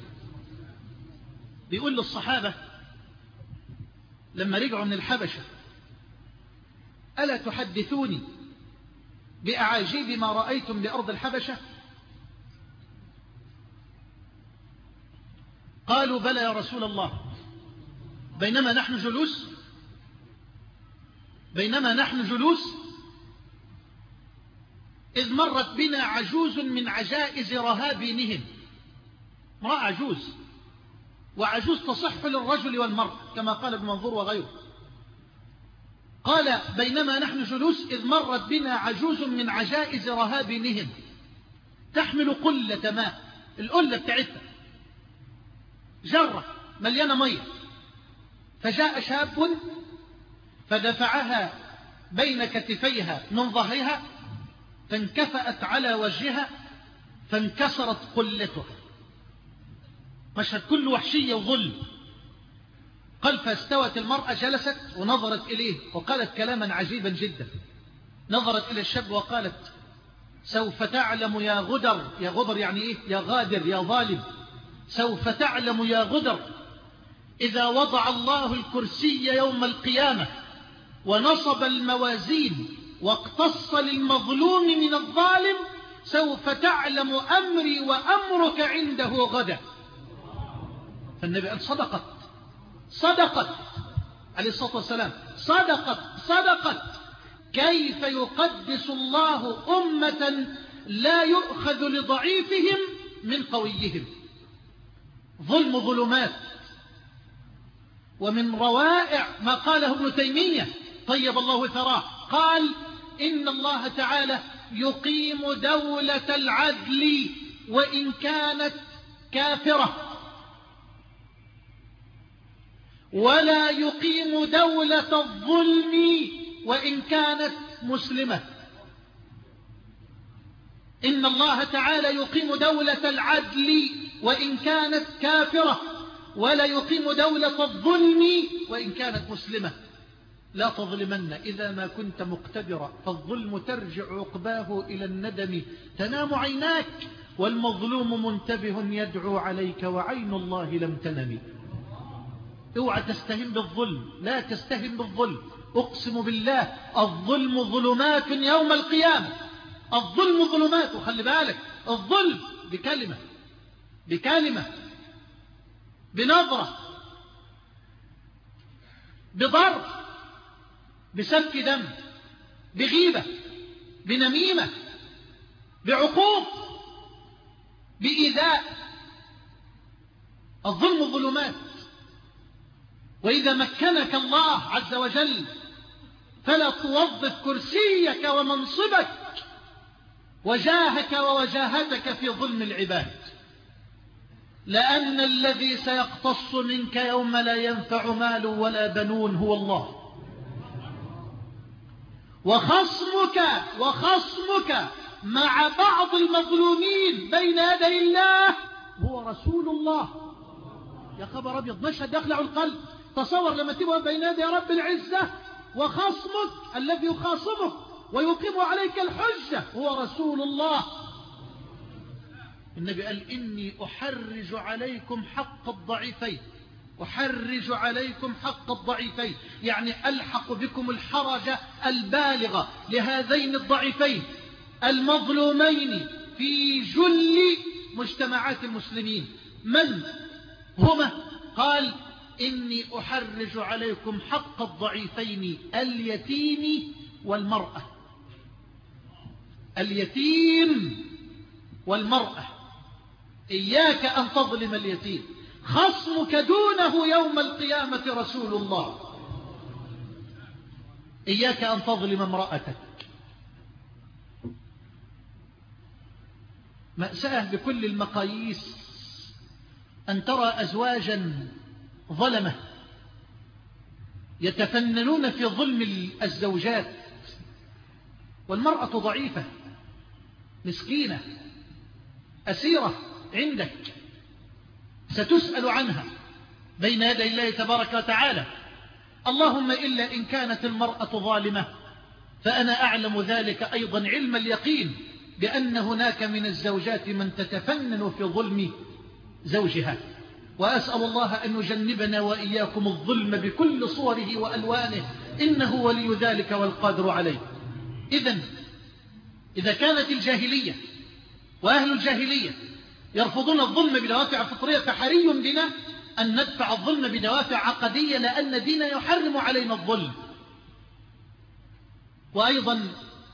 A: بيقول للصحابة لما رجعوا من الحبشة ألا تحدثوني بأعاجيب ما رأيتم بأرض الحبشة؟ قالوا بلى يا رسول الله. بينما نحن جلوس بينما نحن جلوس إذ مرت بنا عجوز من عجائز رهابينهم، امرأة عجوز، وعجوز تصح للرجل والمرء كما قال ابن منظور وغيره. قال بينما نحن جلوس إذ مرت بنا عجوز من عجائز رهابينهم تحمل قلة ماء، القلة بتاعتها جرة مليانة مية، فجاء شاب فدفعها بين كتفيها من ظهرها فانكفأت على وجهها فانكسرت قلتها. مشهد كله وحشية وظلم. قال فاستوت المرأة جلست ونظرت إليه وقالت كلاما عجيبا جدا. نظرت إلى الشاب وقالت سوف تعلم يا غدر. يا غدر يعني إيه؟ يا غادر يا ظالم. سوف تعلم يا غدر إذا وضع الله الكرسي يوم القيامة ونصب الموازين واقتص للمظلوم من الظالم سوف تعلم أمري وأمرك عنده غدا. فالنبي قال صدقت صدقت عليه الصلاة والسلام صدقت صدقت. كيف يقدس الله أمة لا يؤخذ لضعيفهم من قويهم؟ ظلم ظلمات. ومن روائع ما قاله ابن تيمية طيب الله ثراه قال إن الله تعالى يقيم دولة العدل وإن كانت كافرة ولا يقيم دولة الظلم وإن كانت مسلمة. إن الله تعالى يقيم دولة العدل وإن كانت كافرة ولا يقيم دولة الظلم وإن كانت مسلمة. لا تظلمن إذا ما كنت مقتدرا فالظلم ترجع عقباه إلى الندم تنام عيناك والمظلوم منتبه يدعو عليك وعين الله لم تنم. اوعى تستهن بالظلم، لا تستهن بالظلم. أقسم بالله الظلم ظلمات يوم القيامة. الظلم ظلمات. وخلي بالك الظلم بكلمة بكلمة بنظرة بضرب بسفك دم بغيبة بنميمة بعقوق بإيذاء. الظلم ظلمات. وإذا مكنك الله عز وجل فلا توظف كرسيك ومنصبك وجاهك ووجاهتك في ظلم العباد، لأن الذي سيقتص منك يوم لا ينفع مال ولا بنون هو الله. وخصمك وخصمك مع بعض المظلومين بين يدي الله هو رسول الله. يا خبر أبيض، مشهد يخلع القلب. تصور لما تبقى بين يدي رب العزة وخصمك الذي يخاصمك ويقيم عليك الحجة هو رسول الله. النبي قال إني أحرج عليكم حق الضعيفين، أحرج عليكم حق الضعيفين، يعني ألحق بكم الحرج البالغ لهذين الضعيفين المظلومين في جل مجتمعات المسلمين. من هما؟ قال إني أحرج عليكم حق الضعيفين اليتيم والمرأة. اليتيم والمرأة، إياك أن تظلم اليتيم. خصمك دونه يوم القيامة رسول الله. إياك أن تظلم امرأتك. مأساة بكل المقاييس أن ترى أزواجا ظلمة يتفننون في ظلم الزوجات، والمرأة ضعيفة مسكينة أسيرة عندك ستسأل عنها بين يدي الله تبارك وتعالى. اللهم إلا إن كانت المرأة ظالمة، فأنا أعلم ذلك أيضا علم اليقين بأن هناك من الزوجات من تتفنن في ظلم زوجها، وأسأل الله أن يجنبنا وإياكم الظلم بكل صوره وألوانه، إنه ولي ذلك والقادر عليه. إذن إذا كانت الجاهلية وأهل الجاهلية يرفضون الظلم بدوافع فطرية، فحري بنا أن ندفع الظلم بدوافع عقدية، لأن ديننا يحرم علينا الظلم. وأيضا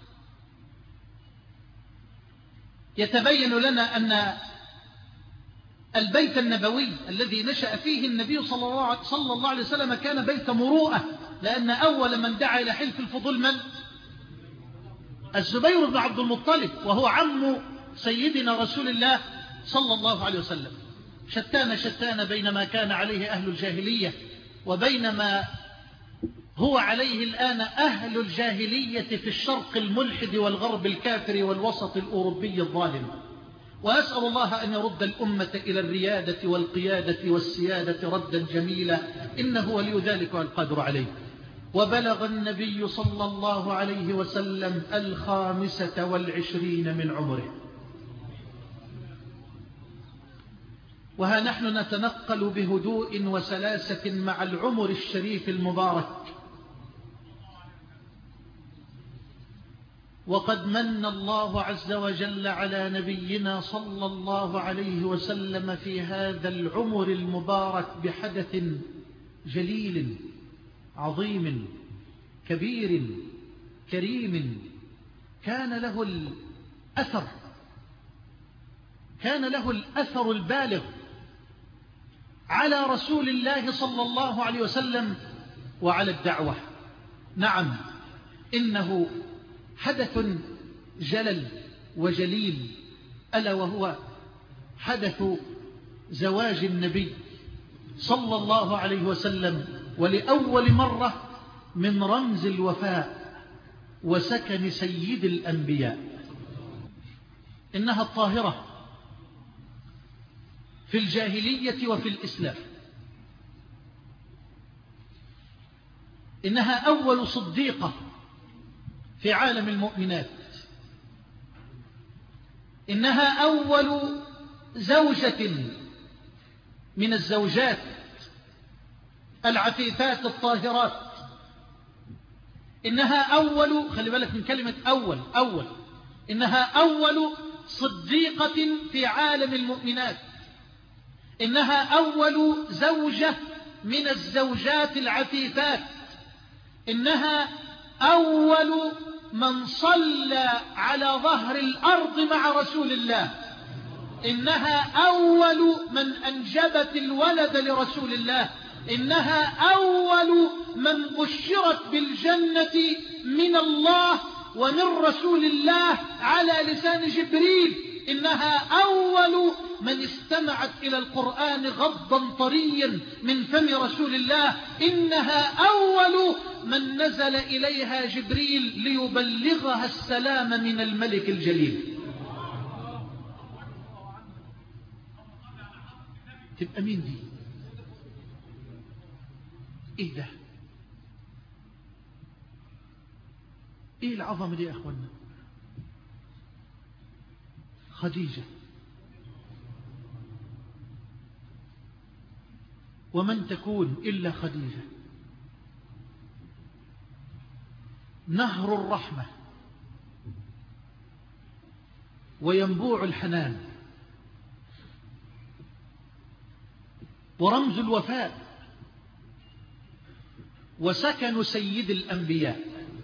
A: يتبين لنا أن البيت النبوي الذي نشأ فيه النبي صلى الله عليه وسلم كان بيت مروءة، لأن أول من دعا إلى حلف الفضول من؟ الزبير بن عبد المطلب، وهو عم سيدنا رسول الله صلى الله عليه وسلم. شتان شتان بين ما كان عليه أهل الجاهلية وبين ما هو عليه الآن أهل الجاهلية في الشرق الملحد والغرب الكافر والوسط الأوروبي الظالم. وأسأل الله أن يرد الأمة إلى الريادة والقيادة والسيادة ردا جميلا، إنه ولي ذلك والقادر عليه. وبلغ النبي صلى الله عليه وسلم الخامسة والعشرين من عمره، وها نحن نتنقل بهدوء وسلاسة مع العمر الشريف المبارك. وقد من الله عز وجل على نبينا صلى الله عليه وسلم في هذا العمر المبارك بحدث جليل عظيم كبير كريم، كان له الأثر كان له الأثر البالغ على رسول الله صلى الله عليه وسلم وعلى الدعوة. نعم، إنه حدث جلل وجليل، ألا وهو حدث زواج النبي صلى الله عليه وسلم، ولأول مرة من رمز الوفاء وسكن سيد الأنبياء. إنها الطاهرة في الجاهلية وفي الإسلام، إنها أول صديقة في عالم المؤمنات، إنها أول زوجة من الزوجات العفيفات الطاهرات، إنها أول، خلي بالك من كلمة أول أول إنها أول صديقة في عالم المؤمنات، إنها أول زوجة من الزوجات العفيفات، إنها أول من صلى على ظهر الأرض مع رسول الله، إنها أول من أنجبت الولد لرسول الله، إنها أول من بشرت بالجنة من الله، ومن رسول الله على لسان جبريل، إنها أول من استمعت إلى القرآن غضا طريا من فم رسول الله، إنها أول من نزل إليها جبريل ليبلغها السلام من الملك الجليل. تبقى مين دي؟ إيه ده؟ إيه العظمة دي يا أخوانا؟ خديجة. ومن تكون إلا خديجة؟ نهر الرحمة وينبوع الحنان ورمز الوفاء وسكن سيد الأنبياء.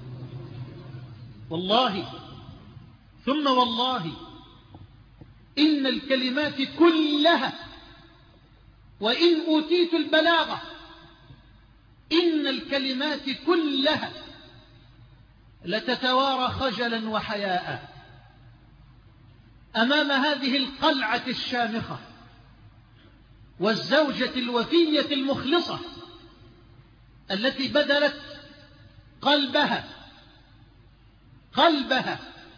A: والله ثم والله إن الكلمات كلها وإن أوتيت البلاغة، إن الكلمات كلها لتتوارى خجلا وحياء أمام هذه القلعة الشامخة والزوجة الوفية المخلصة التي بذلت قلبها قلبها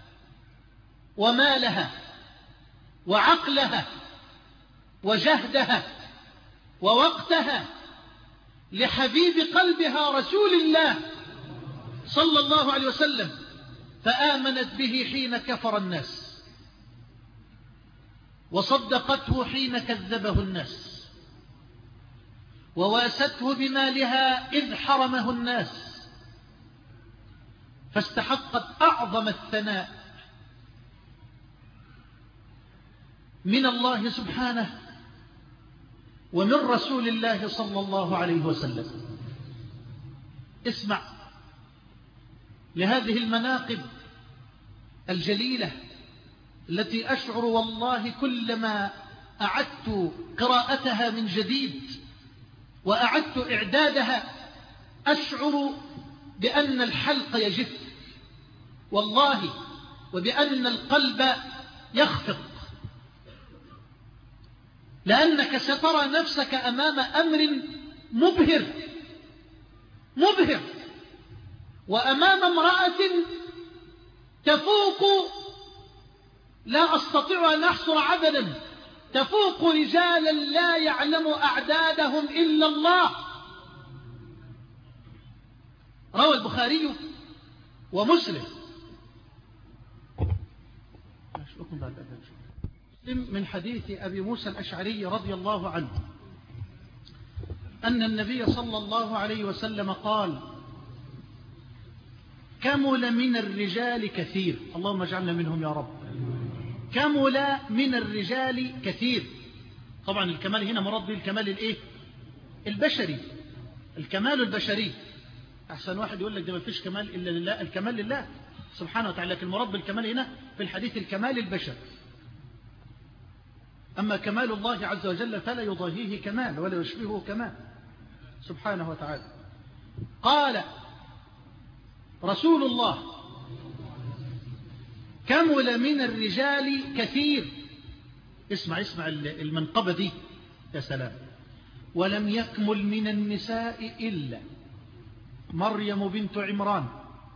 A: ومالها وعقلها وجهدها ووقتها لحبيب قلبها رسول الله صلى الله عليه وسلم، فآمنت به حين كفر الناس وصدقته حين كذبه الناس وواسته بمالها إذ حرمه الناس، فاستحقت أعظم الثناء من الله سبحانه ومن رسول الله صلى الله عليه وسلم. اسمع لهذه المناقب الجليلة التي أشعر والله كلما أعدت قراءتها من جديد وأعدت إعدادها أشعر بأن الحلق يجف والله، وبأن القلب يخفق، لأنك سترى نفسك أمام أمر مبهر مبهر وأمام امرأة تفوق، لا أستطيع أن أحصر عددا، تفوق رجالا لا يعلم أعدادهم إلا الله. روى البخاري ومسلم من حديث أبي موسى الأشعري رضي الله عنه أن النبي صلى الله عليه وسلم قال: كمل من الرجال كثير، اللهم اجعلنا منهم يا رب، كمل من الرجال كثير. طبعا الكمال هنا مراد به الكمال الايه؟ البشري، الكمال البشري. احسن واحد يقول لك ده ما فيش كمال الا لله، الكمال لله سبحانه وتعالى، لكن المراد بالكمال هنا في الحديث الكمال البشري. اما كمال الله عز وجل فلا يضاهيه كمال ولا يشبهه كمال سبحانه وتعالى. قال رسول الله: كمل من الرجال كثير. اسمع اسمع المنقبة دي يا سلام. ولم يكمل من النساء إلا مريم بنت عمران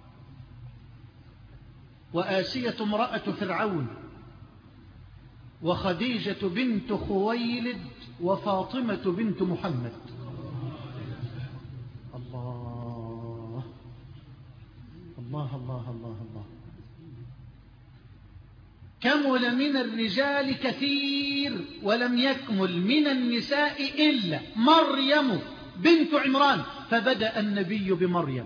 A: وآسية امرأة فرعون وخديجة بنت خويلد وفاطمة بنت محمد. الله الله الله الله الله. كمل من الرجال كثير ولم يكمل من النساء إلا مريم بنت عمران، فبدأ النبي بمريم.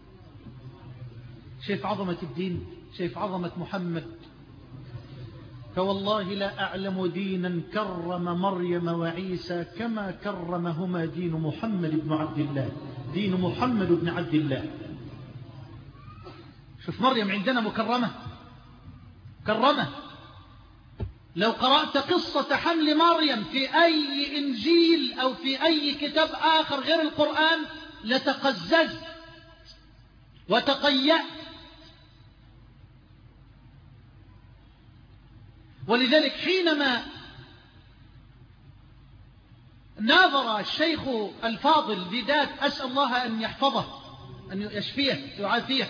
A: شايف عظمة الدين، شايف عظمة محمد. فوالله لا أعلم دينا كرم مريم وعيسى كما كرمهما دين محمد بن عبد الله، دين محمد بن عبد الله. شوف مريم عندنا مكرمة كرمة. لو قرأت قصة حمل مريم في أي إنجيل أو في أي كتاب آخر غير القرآن لتقززت وتقيأت ولذلك حينما ناظر الشيخ الفاضل بدات أسأل الله أن يحفظه أن يشفيه يعافيه،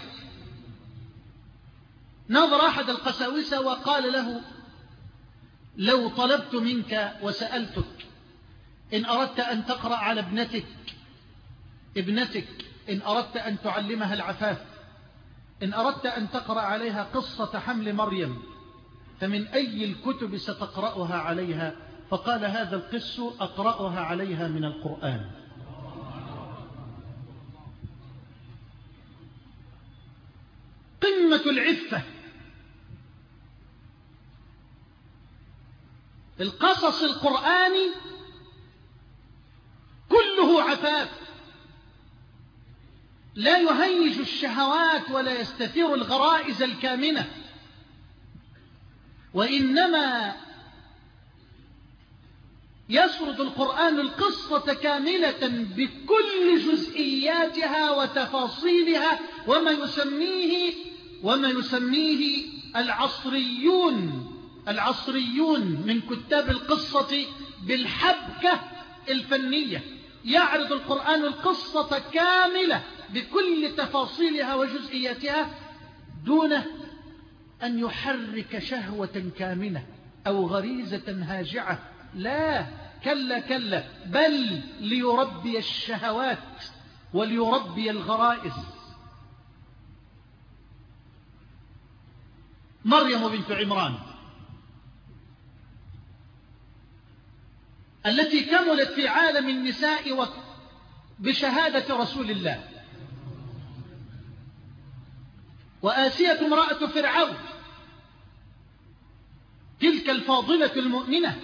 A: ناظر أحد القساوسة وقال له: لو طلبت منك وسألتك إن أردت أن تقرأ على ابنتك ابنتك إن أردت أن تعلمها العفاف، إن أردت أن تقرأ عليها قصة حمل مريم، فمن أي الكتب ستقرأها عليها؟ فقال هذا القس: أقرأها عليها من القرآن. قمة العفة. القصص القرآني كله عفاف، لا يهيج الشهوات ولا يستثير الغرائز الكامنة، وإنما يسرد القرآن القصة كاملة بكل جزئياتها وتفاصيلها، وما يسميه وما يسميه العصريون العصريون من كتاب القصة بالحبكة الفنية. يعرض القرآن القصة كاملة بكل تفاصيلها وجزئياتها دون أن يحرك شهوة كامنة أو غريزة هاجعة، لا، كلا كلا، بل ليربي الشهوات وليربي الغرائز. مريم بنت عمران التي كملت في عالم النساء بشهادة رسول الله، وآسية امرأة فرعون تلك الفاضلة المؤمنة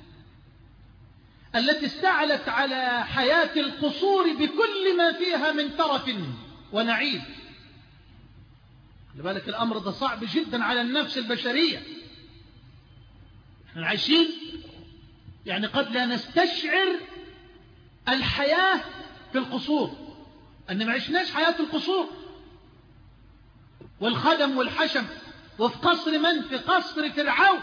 A: التي استعلت على حياة القصور بكل ما فيها من ترف ونعيم. لذلك الأمر ده صعب جدا على النفس البشرية. احنا عايشين يعني قد لا نستشعر الحياة في القصور، أن ما عشناش حياة القصور والخدم والحشم. وفي قصر من؟ في قصر فرعون،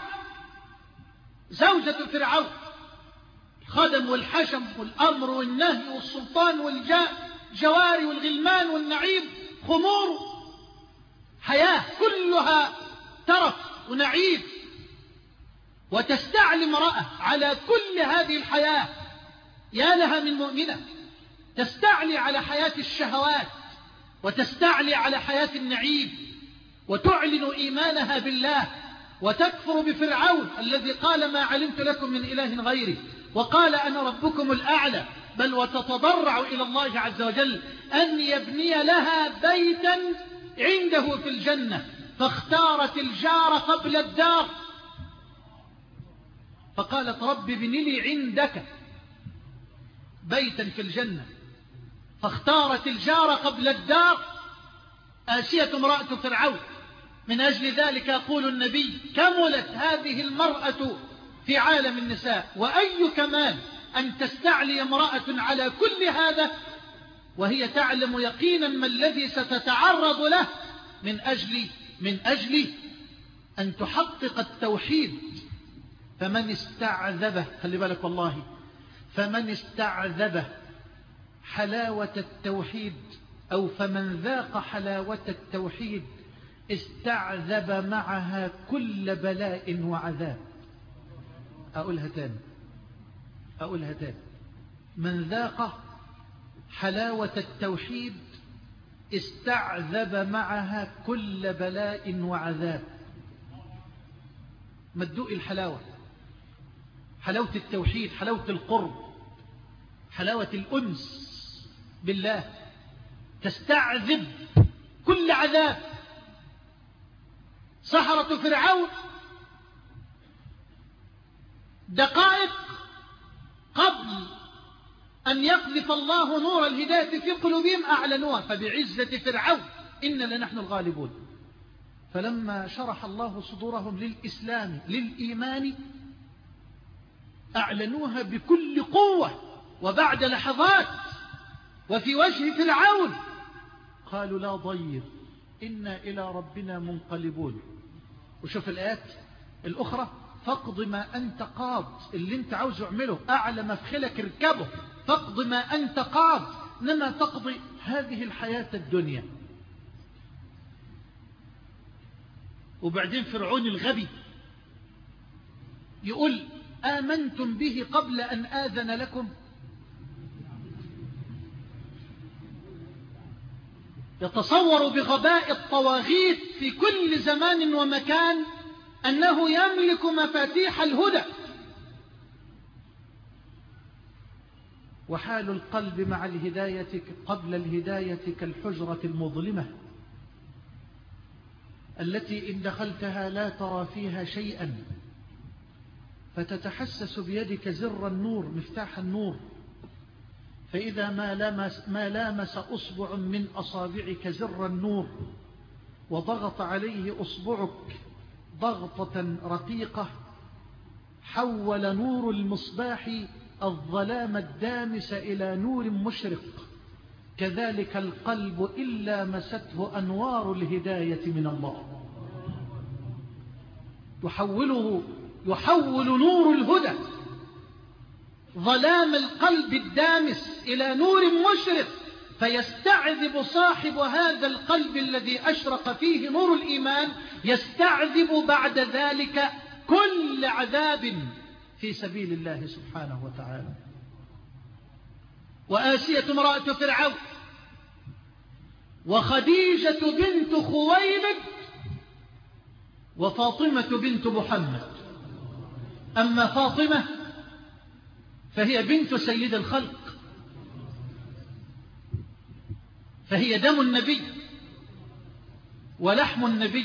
A: زوجة فرعون، الخدم والحشم والأمر والنهي والسلطان والجواري والغلمان والنعيم، خمور، حياة كلها ترف ونعيم. وتستعلي امرأة على كل هذه الحياة، يا لها من مؤمنة تستعلي على حياة الشهوات وتستعلي على حياة النعيم، وتعلن إيمانها بالله، وتكفر بفرعون الذي قال ما علمت لكم من إله غيري، وقال أنا ربكم الأعلى، بل وتتضرع إلى الله عز وجل أن يبني لها بيتا عنده في الجنة، فاختارت الجار قبل الدار، فقالت رب ابن لي عندك بيتا في الجنة، فاختارت الجار قبل الدار. آسية امرأة فرعون. من أجل ذلك يقول النبي: كملت هذه المرأة في عالم النساء. وأي كمال أن تستعلي امرأة على كل هذا وهي تعلم يقينا ما الذي ستتعرض له من أجل من أجل أن تحقق التوحيد. فمن استعذبه، خلي بالك والله، فمن استعذبه حلاوة التوحيد، أو فمن ذاق حلاوة التوحيد استعذب معها كل بلاء وعذاب. أقولها تاني أقولها تاني من ذاق حلاوة التوحيد استعذب معها كل بلاء وعذاب. ما تدوق الحلاوة، حلاوة التوحيد، حلاوة القرب، حلاوة الأنس بالله، تستعذب كل عذاب. سحرة فرعون دقائق قبل أن يقذف الله نور الهداية في قلوبهم أعلنوها، فبعزة فرعون إن لنحن الغالبون. فلما شرح الله صدورهم للإسلام للإيمان أعلنوها بكل قوة، وبعد لحظات وفي وجه فرعون قالوا لا ضير إنا إلى ربنا منقلبون. وشوف الآيات الأخرى: فاقض ما أنت قاض، اللي انت عاوز اعمله أعلى مفخلك اركبه، فاقض ما أنت قاض، إنما تقضي هذه الحياة الدنيا. وبعدين فرعون الغبي يقول آمنتم به قبل أن آذن لكم. يتصور بغباء الطواغيت في كل زمان ومكان أنه يملك مفاتيح الهدى. وحال القلب مع الهداية قبل الهداية كالحجرة المظلمة التي إن دخلتها لا ترى فيها شيئا، فتتحسس بيدك زر النور مفتاح النور، فإذا ما لامس, ما لامس أصبع من أصابعك زر النور وضغط عليه أصبعك ضغطة رقيقة، حول نور المصباح الظلام الدامس إلى نور مشرق. كذلك القلب إلا مسته أنوار الهداية من الله، يحوله يحول نور الهدى ظلام القلب الدامس إلى نور مشرق، فيستعذب صاحب هذا القلب الذي أشرق فيه نور الإيمان، يستعذب بعد ذلك كل عذاب في سبيل الله سبحانه وتعالى. وآسية امرأة فرعون وخديجة بنت خويلد وفاطمة بنت محمد. أما فاطمة فهي بنت سيد الخلق، فهي دم النبي ولحم النبي،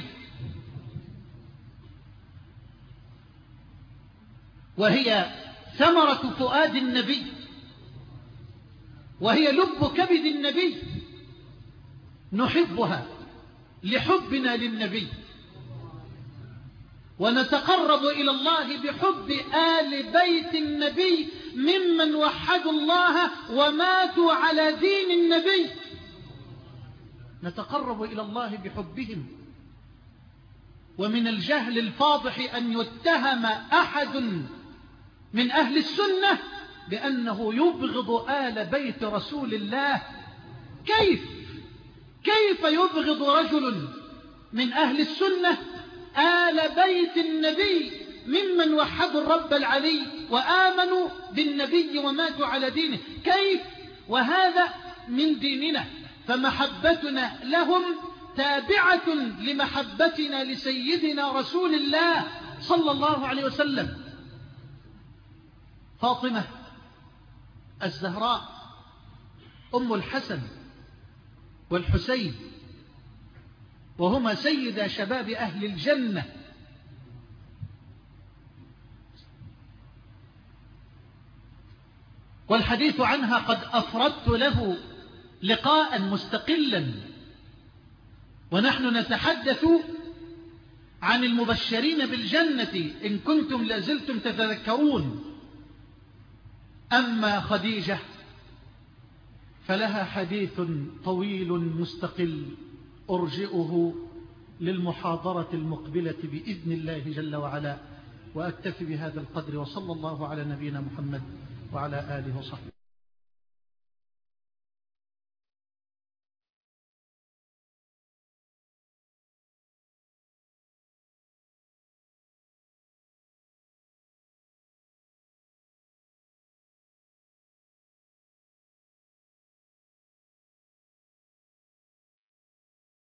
A: وهي ثمرة فؤاد النبي، وهي لب كبد النبي. نحبها لحبنا للنبي، ونتقرب إلى الله بحب آل بيت النبي ممن وحدوا الله وماتوا على دين النبي. نتقرب إلى الله بحبهم. ومن الجهل الفاضح أن يتهم أحد من أهل السنة بأنه يبغض آل بيت رسول الله. كيف كيف يبغض رجل من أهل السنة آل بيت النبي ممن وحدوا الرب العلي وآمنوا بالنبي وماتوا على دينه؟ كيف وهذا من ديننا؟ فمحبتنا لهم تابعة لمحبتنا لسيدنا رسول الله صلى الله عليه وسلم. فاطمة الزهراء أم الحسن والحسين، وهما سيدا شباب أهل الجنة. والحديث عنها قد أفردت له لقاء مستقلا، ونحن نتحدث عن المبشرين بالجنة إن كنتم لازلتم تتذكرون. أما خديجة فلها حديث طويل مستقل أرجئه للمحاضرة المقبلة بإذن الله جل وعلا، وأكتفي بهذا القدر، وصلى الله على نبينا محمد وعلى آله وصحبه.